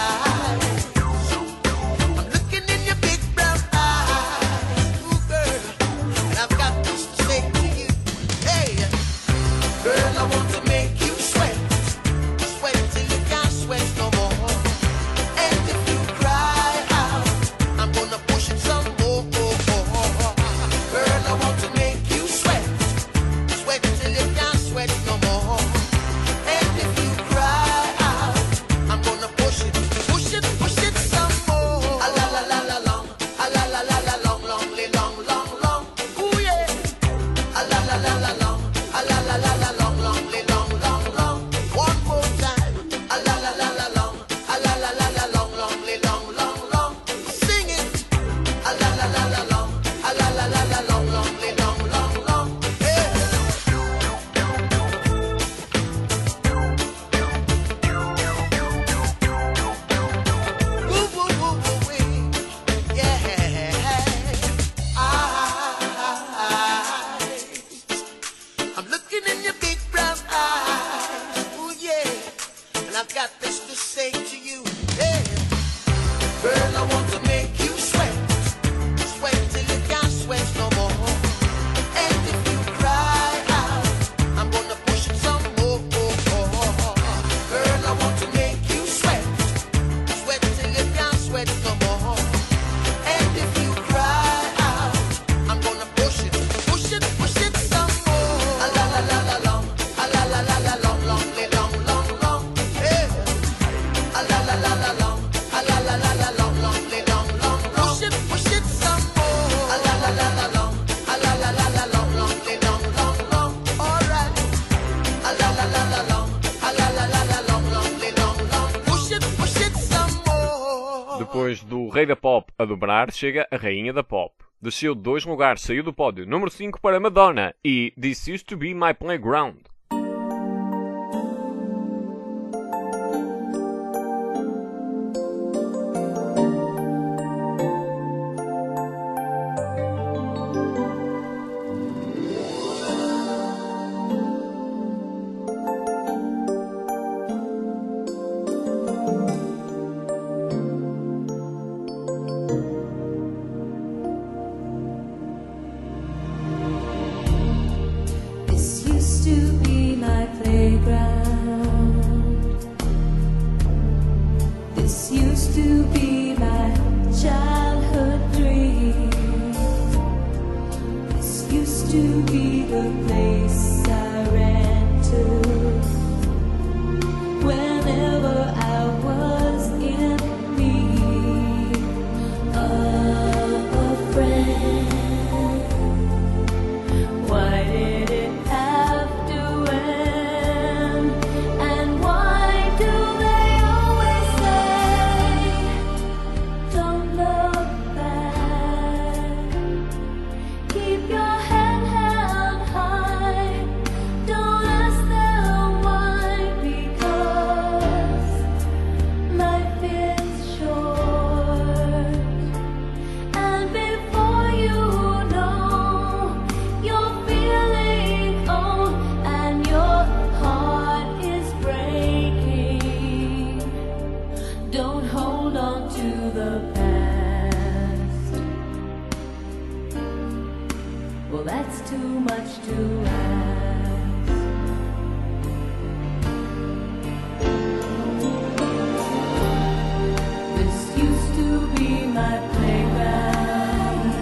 I'm looking in your big brown eyes. Ooh, girl, and I've got this to say to you. Hey, girl, I want to make you sweat, sweat till you can't sweat no more. And if you cry out, I'm gonna push it some more. Girl, I want to make you sweat, sweat till you can't sweat no more. And if you cry out, I'm gonna push it some more. A la la la la long, a la la la la long, long, long, long, long. Ooh yeah. A la la la la long, a la la la la long, long, long, long, long. One more time. A la la la la long, a la la la la long, long, long, long, long. Sing it. A la la la la long, a la la la la long, long, long, long, long. Yeah. Woo, woo, woo, woo, wee. Yeah. I'm looking in your big brown eyes. Ooh yeah, and I've got this to say to you. Hey, girl, I want to make you sweat, sweat till you can't sweat no more. And if you cry out, I'm gonna push it some more. Girl, I want to make you sweat, sweat till you can't sweat no more. And if you cry out, I'm gonna push it some more. A la la la la long, a la la la la long, long, long, long, long. Hey, a la la la la long, a la la la la long, long, long, long, long. Push it some more. A la la la la long, a la la la la long, long, long, long, long. All right. A la la la la long, a la la la la long, long, long, long. Push it some more. Depois do rei da pop a dobrar, chega a rainha da pop. Desceu 2 lugares, saiu do pódio. Número 5 para Madonna e This Used to Be My Playground. This used to be my playground. This used to be my childhood dream. This used to be the place I ran to whenever I was in need of that's too much to ask. This used to be my playground.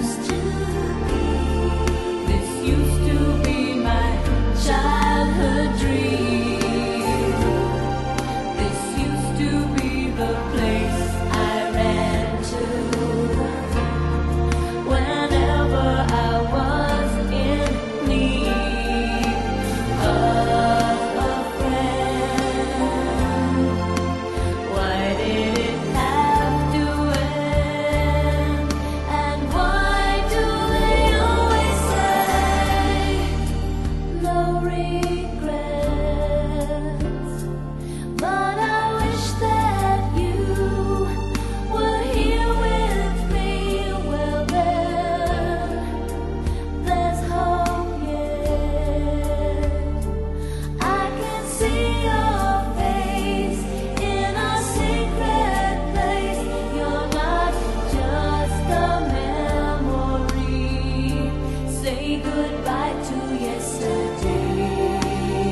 This used to be my childhood dream. This used to be the place I ran to whenever I was in need of a friend. Why did it have to end? And why do they always say no regrets? But I wish that you were here with me. Well, there's hope yet. I can see your face in a secret place. You're not just a memory. Say goodbye to yesterday.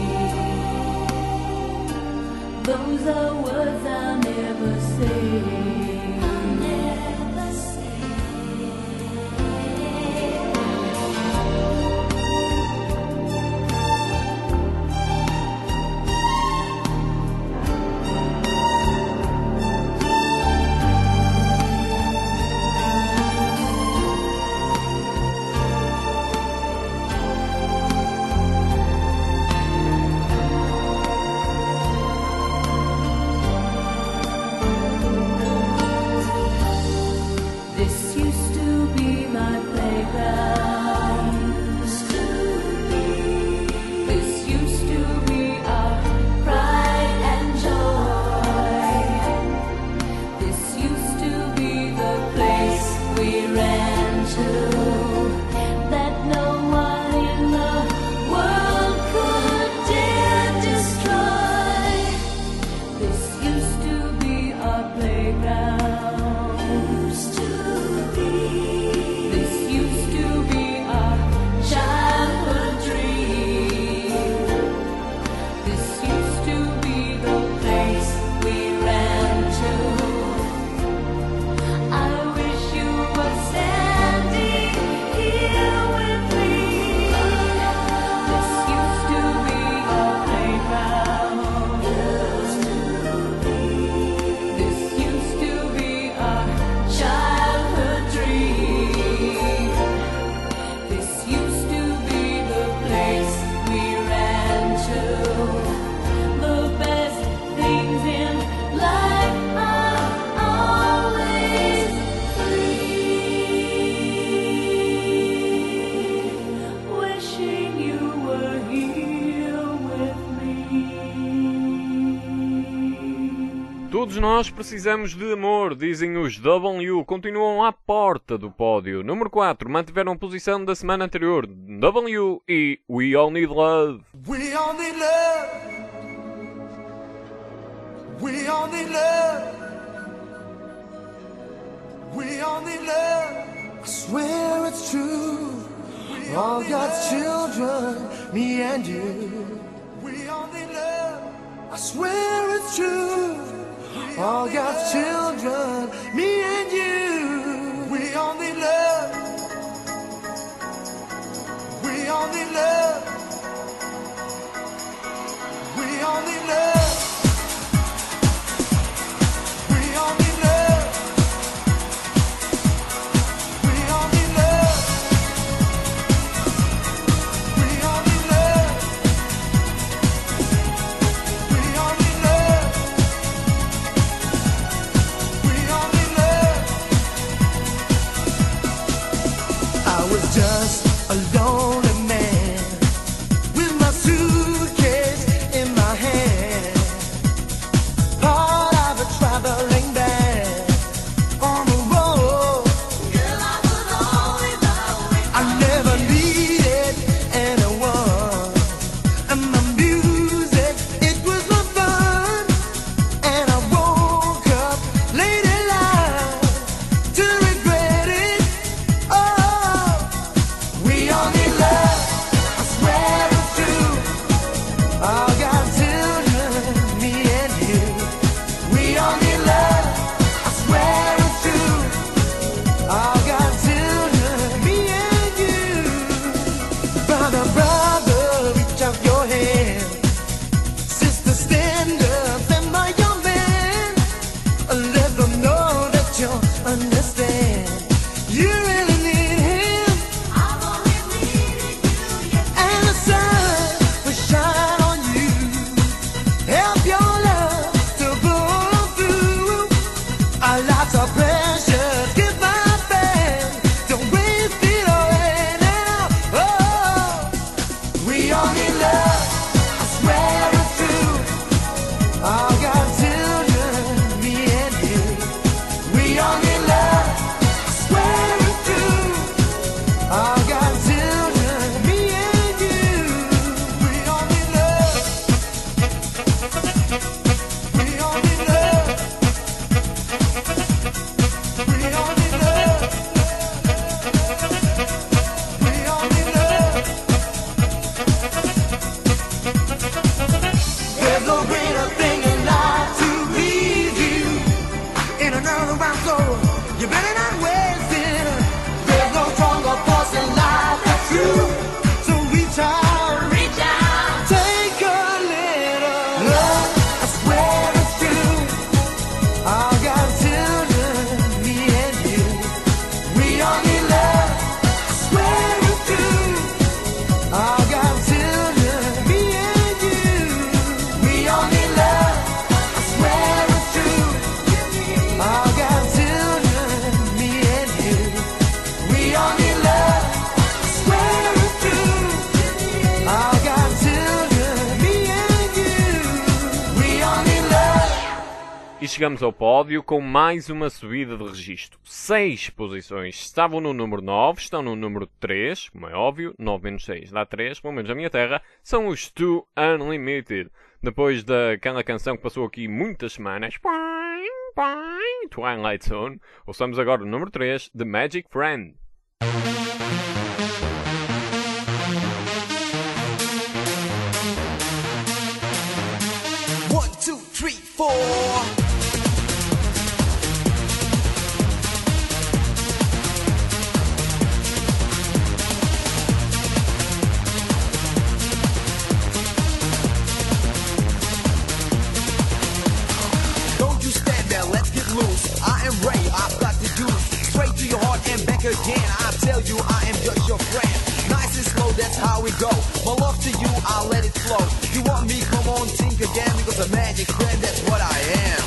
Those are words I'll never say. I'll never say. This used to be my playground. This used to be our pride and joy. This used to be the place we ran to that no one in the world could dare destroy. This used to be our playground. This used to be our childhood dream. This used to be the place we ran to. I wish you were standing here with me. This used to be our playground. This used to be our childhood dream. This used to be the place we ran to. The best things in life are always free. Wishing you were here with me. Todos nós precisamos de amor, dizem os W, continuam à porta do pódio. Número 4, mantiveram a posição da semana anterior. W e We All Need Love. We all need love. We all need love. We all need love. I swear it's true. All God's children, me and you. We all need love. I swear it's true. All God's children, me and you. We all need love. We all need love. We all need love. We all need love. We all need love. We all need love. We all need love. We all need love. I was just a lonely man Brother, brother, reach out your hand. Sister, stand up, stand by your man. Let them know that you understand. You really need him. I've always needed you, yeah. And the sun will shine on you. Help your love to pull through. Our lives are precious. Give my best. Don't waste it away now. Oh, we all need love. I swear it's true. All God's children, me and you. We all need love. I swear it's true. All God's children, me and you. We all need love. We all need love. We all need love. We all need love. There's no greater thing in life to please you. In another round, so you better not waste it. There's no stronger force in life that's true. So reach out, reach out, take a little love. I swear it's true. All God's children, me and you. We all need love. I swear it's true. All God's children, me and you. We all need love. I swear it's true. All God's children, me and you. We all need love. I swear it's true. All God's children, me and you. We all need love. E chegamos ao pódio com mais uma subida de registro. 6 posições. Estavam no número 9, estão no número 3, como é óbvio, 9 menos 6 dá 3, pelo menos na minha terra, são os Two Unlimited. Depois daquela canção que passou aqui muitas semanas, Twilight Zone, ouçamos agora o número 3, The Magic Friend. 1, 2, 3, 4. Don't you stand there, let's get loose. I am Ray, I've got the juice. Straight to your heart and back again. I tell you, I am just your friend. Nice and slow, that's how we go. My love to you, I'll let it flow. You want me, come on, think again. Because a magic friend, that's what I am.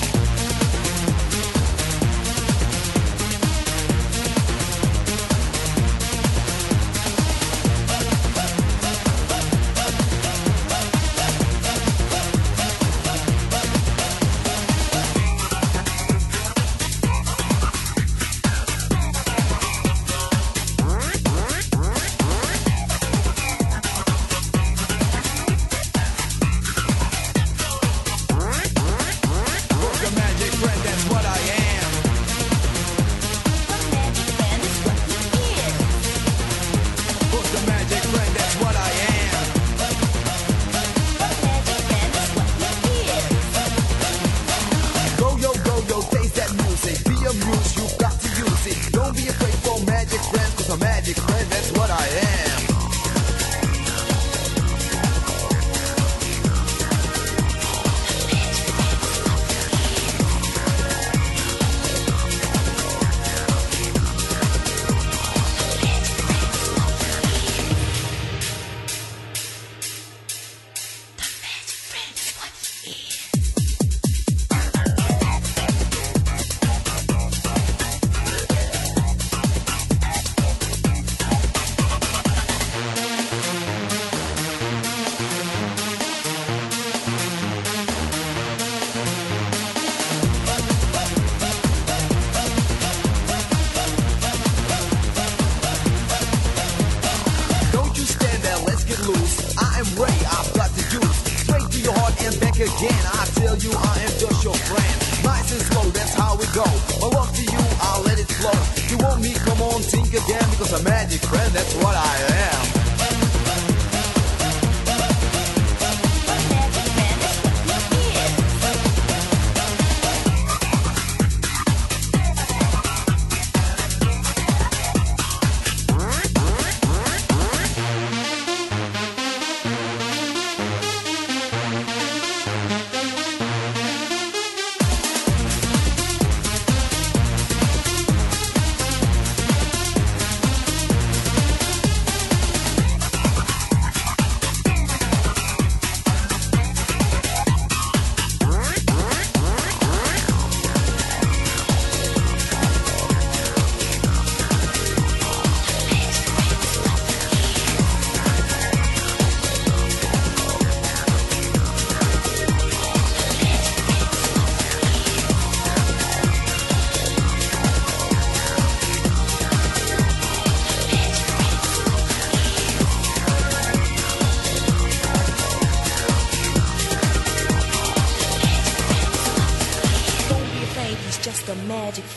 again. I tell you I am just your friend. Nice and slow, that's how we go. My love to you, I'll let it flow. You want me, come on, think again. Because a magic friend, that's what I am.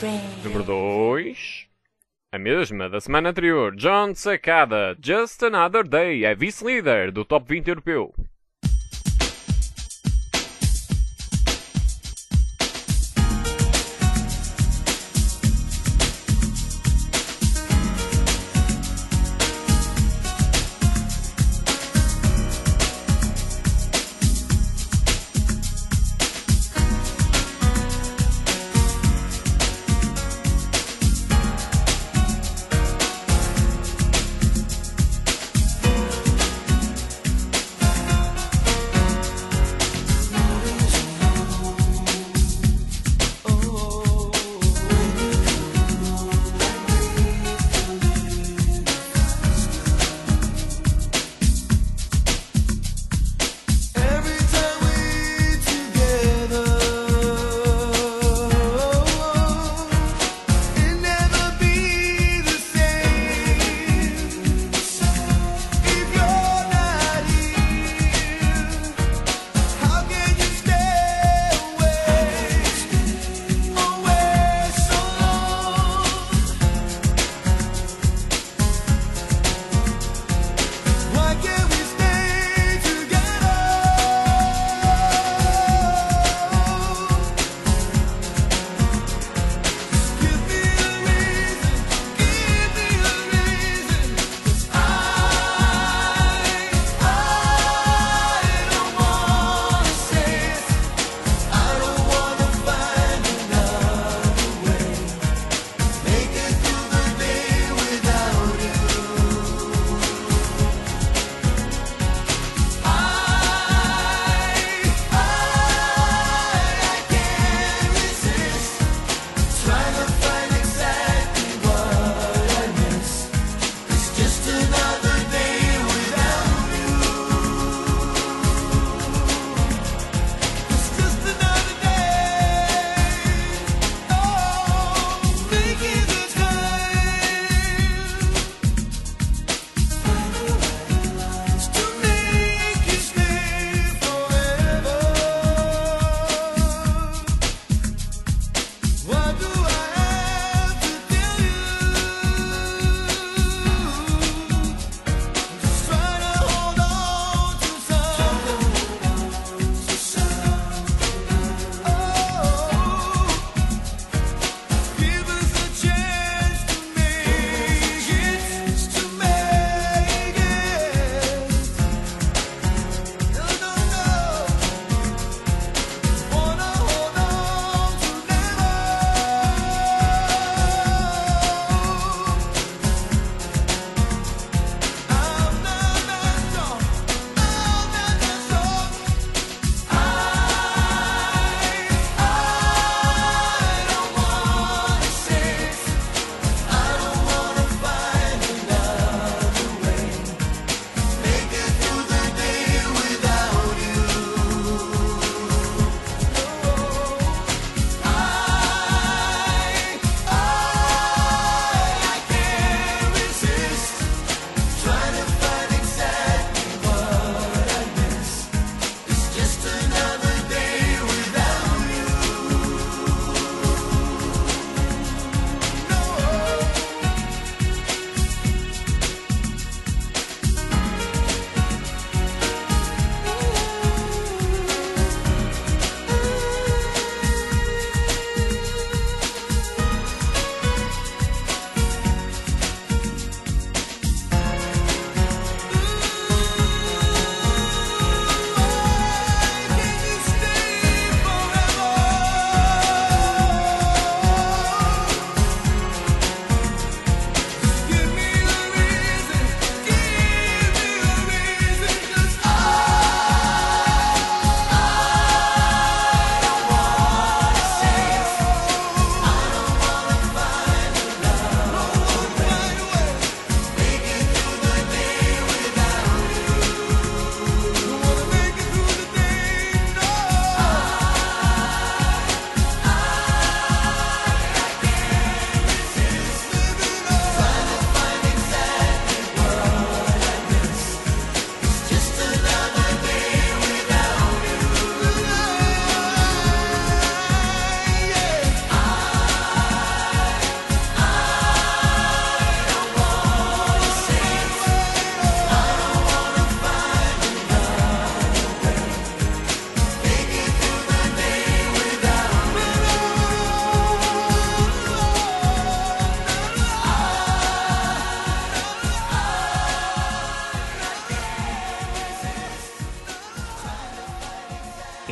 Número 2. A mesma da semana anterior. John Secada, Just Another Day, é vice-líder do Top 20 europeu.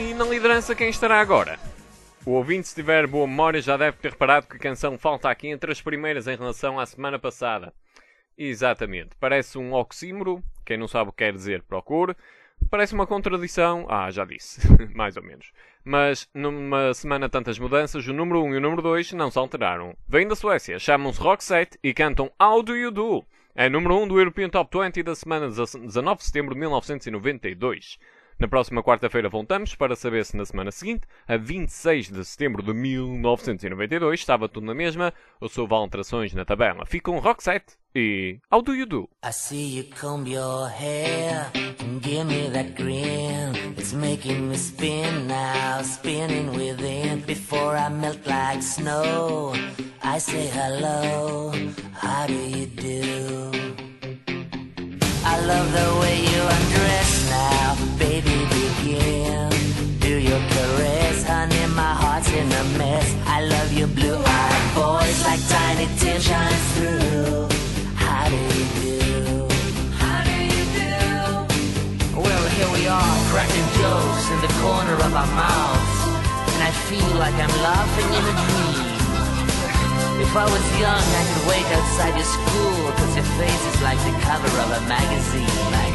E na liderança quem estará agora? O ouvinte, se tiver boa memória, já deve ter reparado que a canção falta aqui entre as primeiras em relação à semana passada. Exatamente. Parece um oxímoro. Quem não sabe o que quer dizer, procure. Parece uma contradição. Já disse. Mais ou menos. Mas, numa semana tantas mudanças, o número 1 e o número 2 não se alteraram. Vêm da Suécia, chamam-se Roxette e cantam How Do You Do? É número 1 do European Top 20 da semana 19 de setembro de 1992. Na próxima quarta-feira voltamos para saber se na semana seguinte, a 26 de setembro de 1992, estava tudo na mesma ou se houve alterações na tabela. Ficam Roxette e How Do You Do? I see you comb your hair and give me that grin. It's making me spin now, spinning within. Before I melt like snow, I say hello, how do you do? I love the way you undress now, baby, begin. Do your caress, honey, my heart's in a mess. I love your blue-eyed voice like tiny tin shines through. How do you do? How do you do? Well, here we are, cracking jokes in the corner of our mouths, and I feel like I'm laughing in a dream. If I was young, I could wait outside your school, 'cause your face is like the cover of a magazine.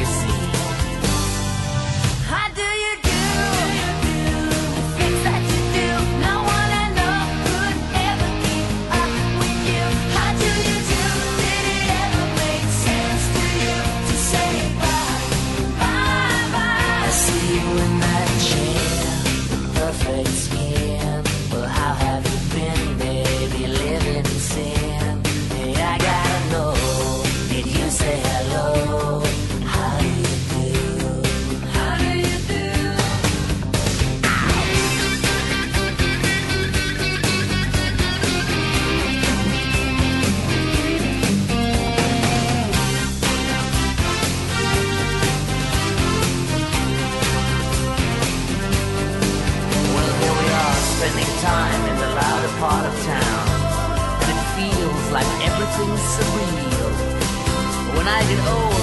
How do you do? The things that you do, no one I know could ever keep up with you. How do you do? Did it ever make sense to you to say bye, bye, bye? I see you in that chair, perfect skin. Well, how have you been, baby? Living in sin. Hey, I gotta know, did you say hello? How do you do? How do you do? Well, here we are, spending time in the louder part of town, and it feels like everything's surreal. When I get old,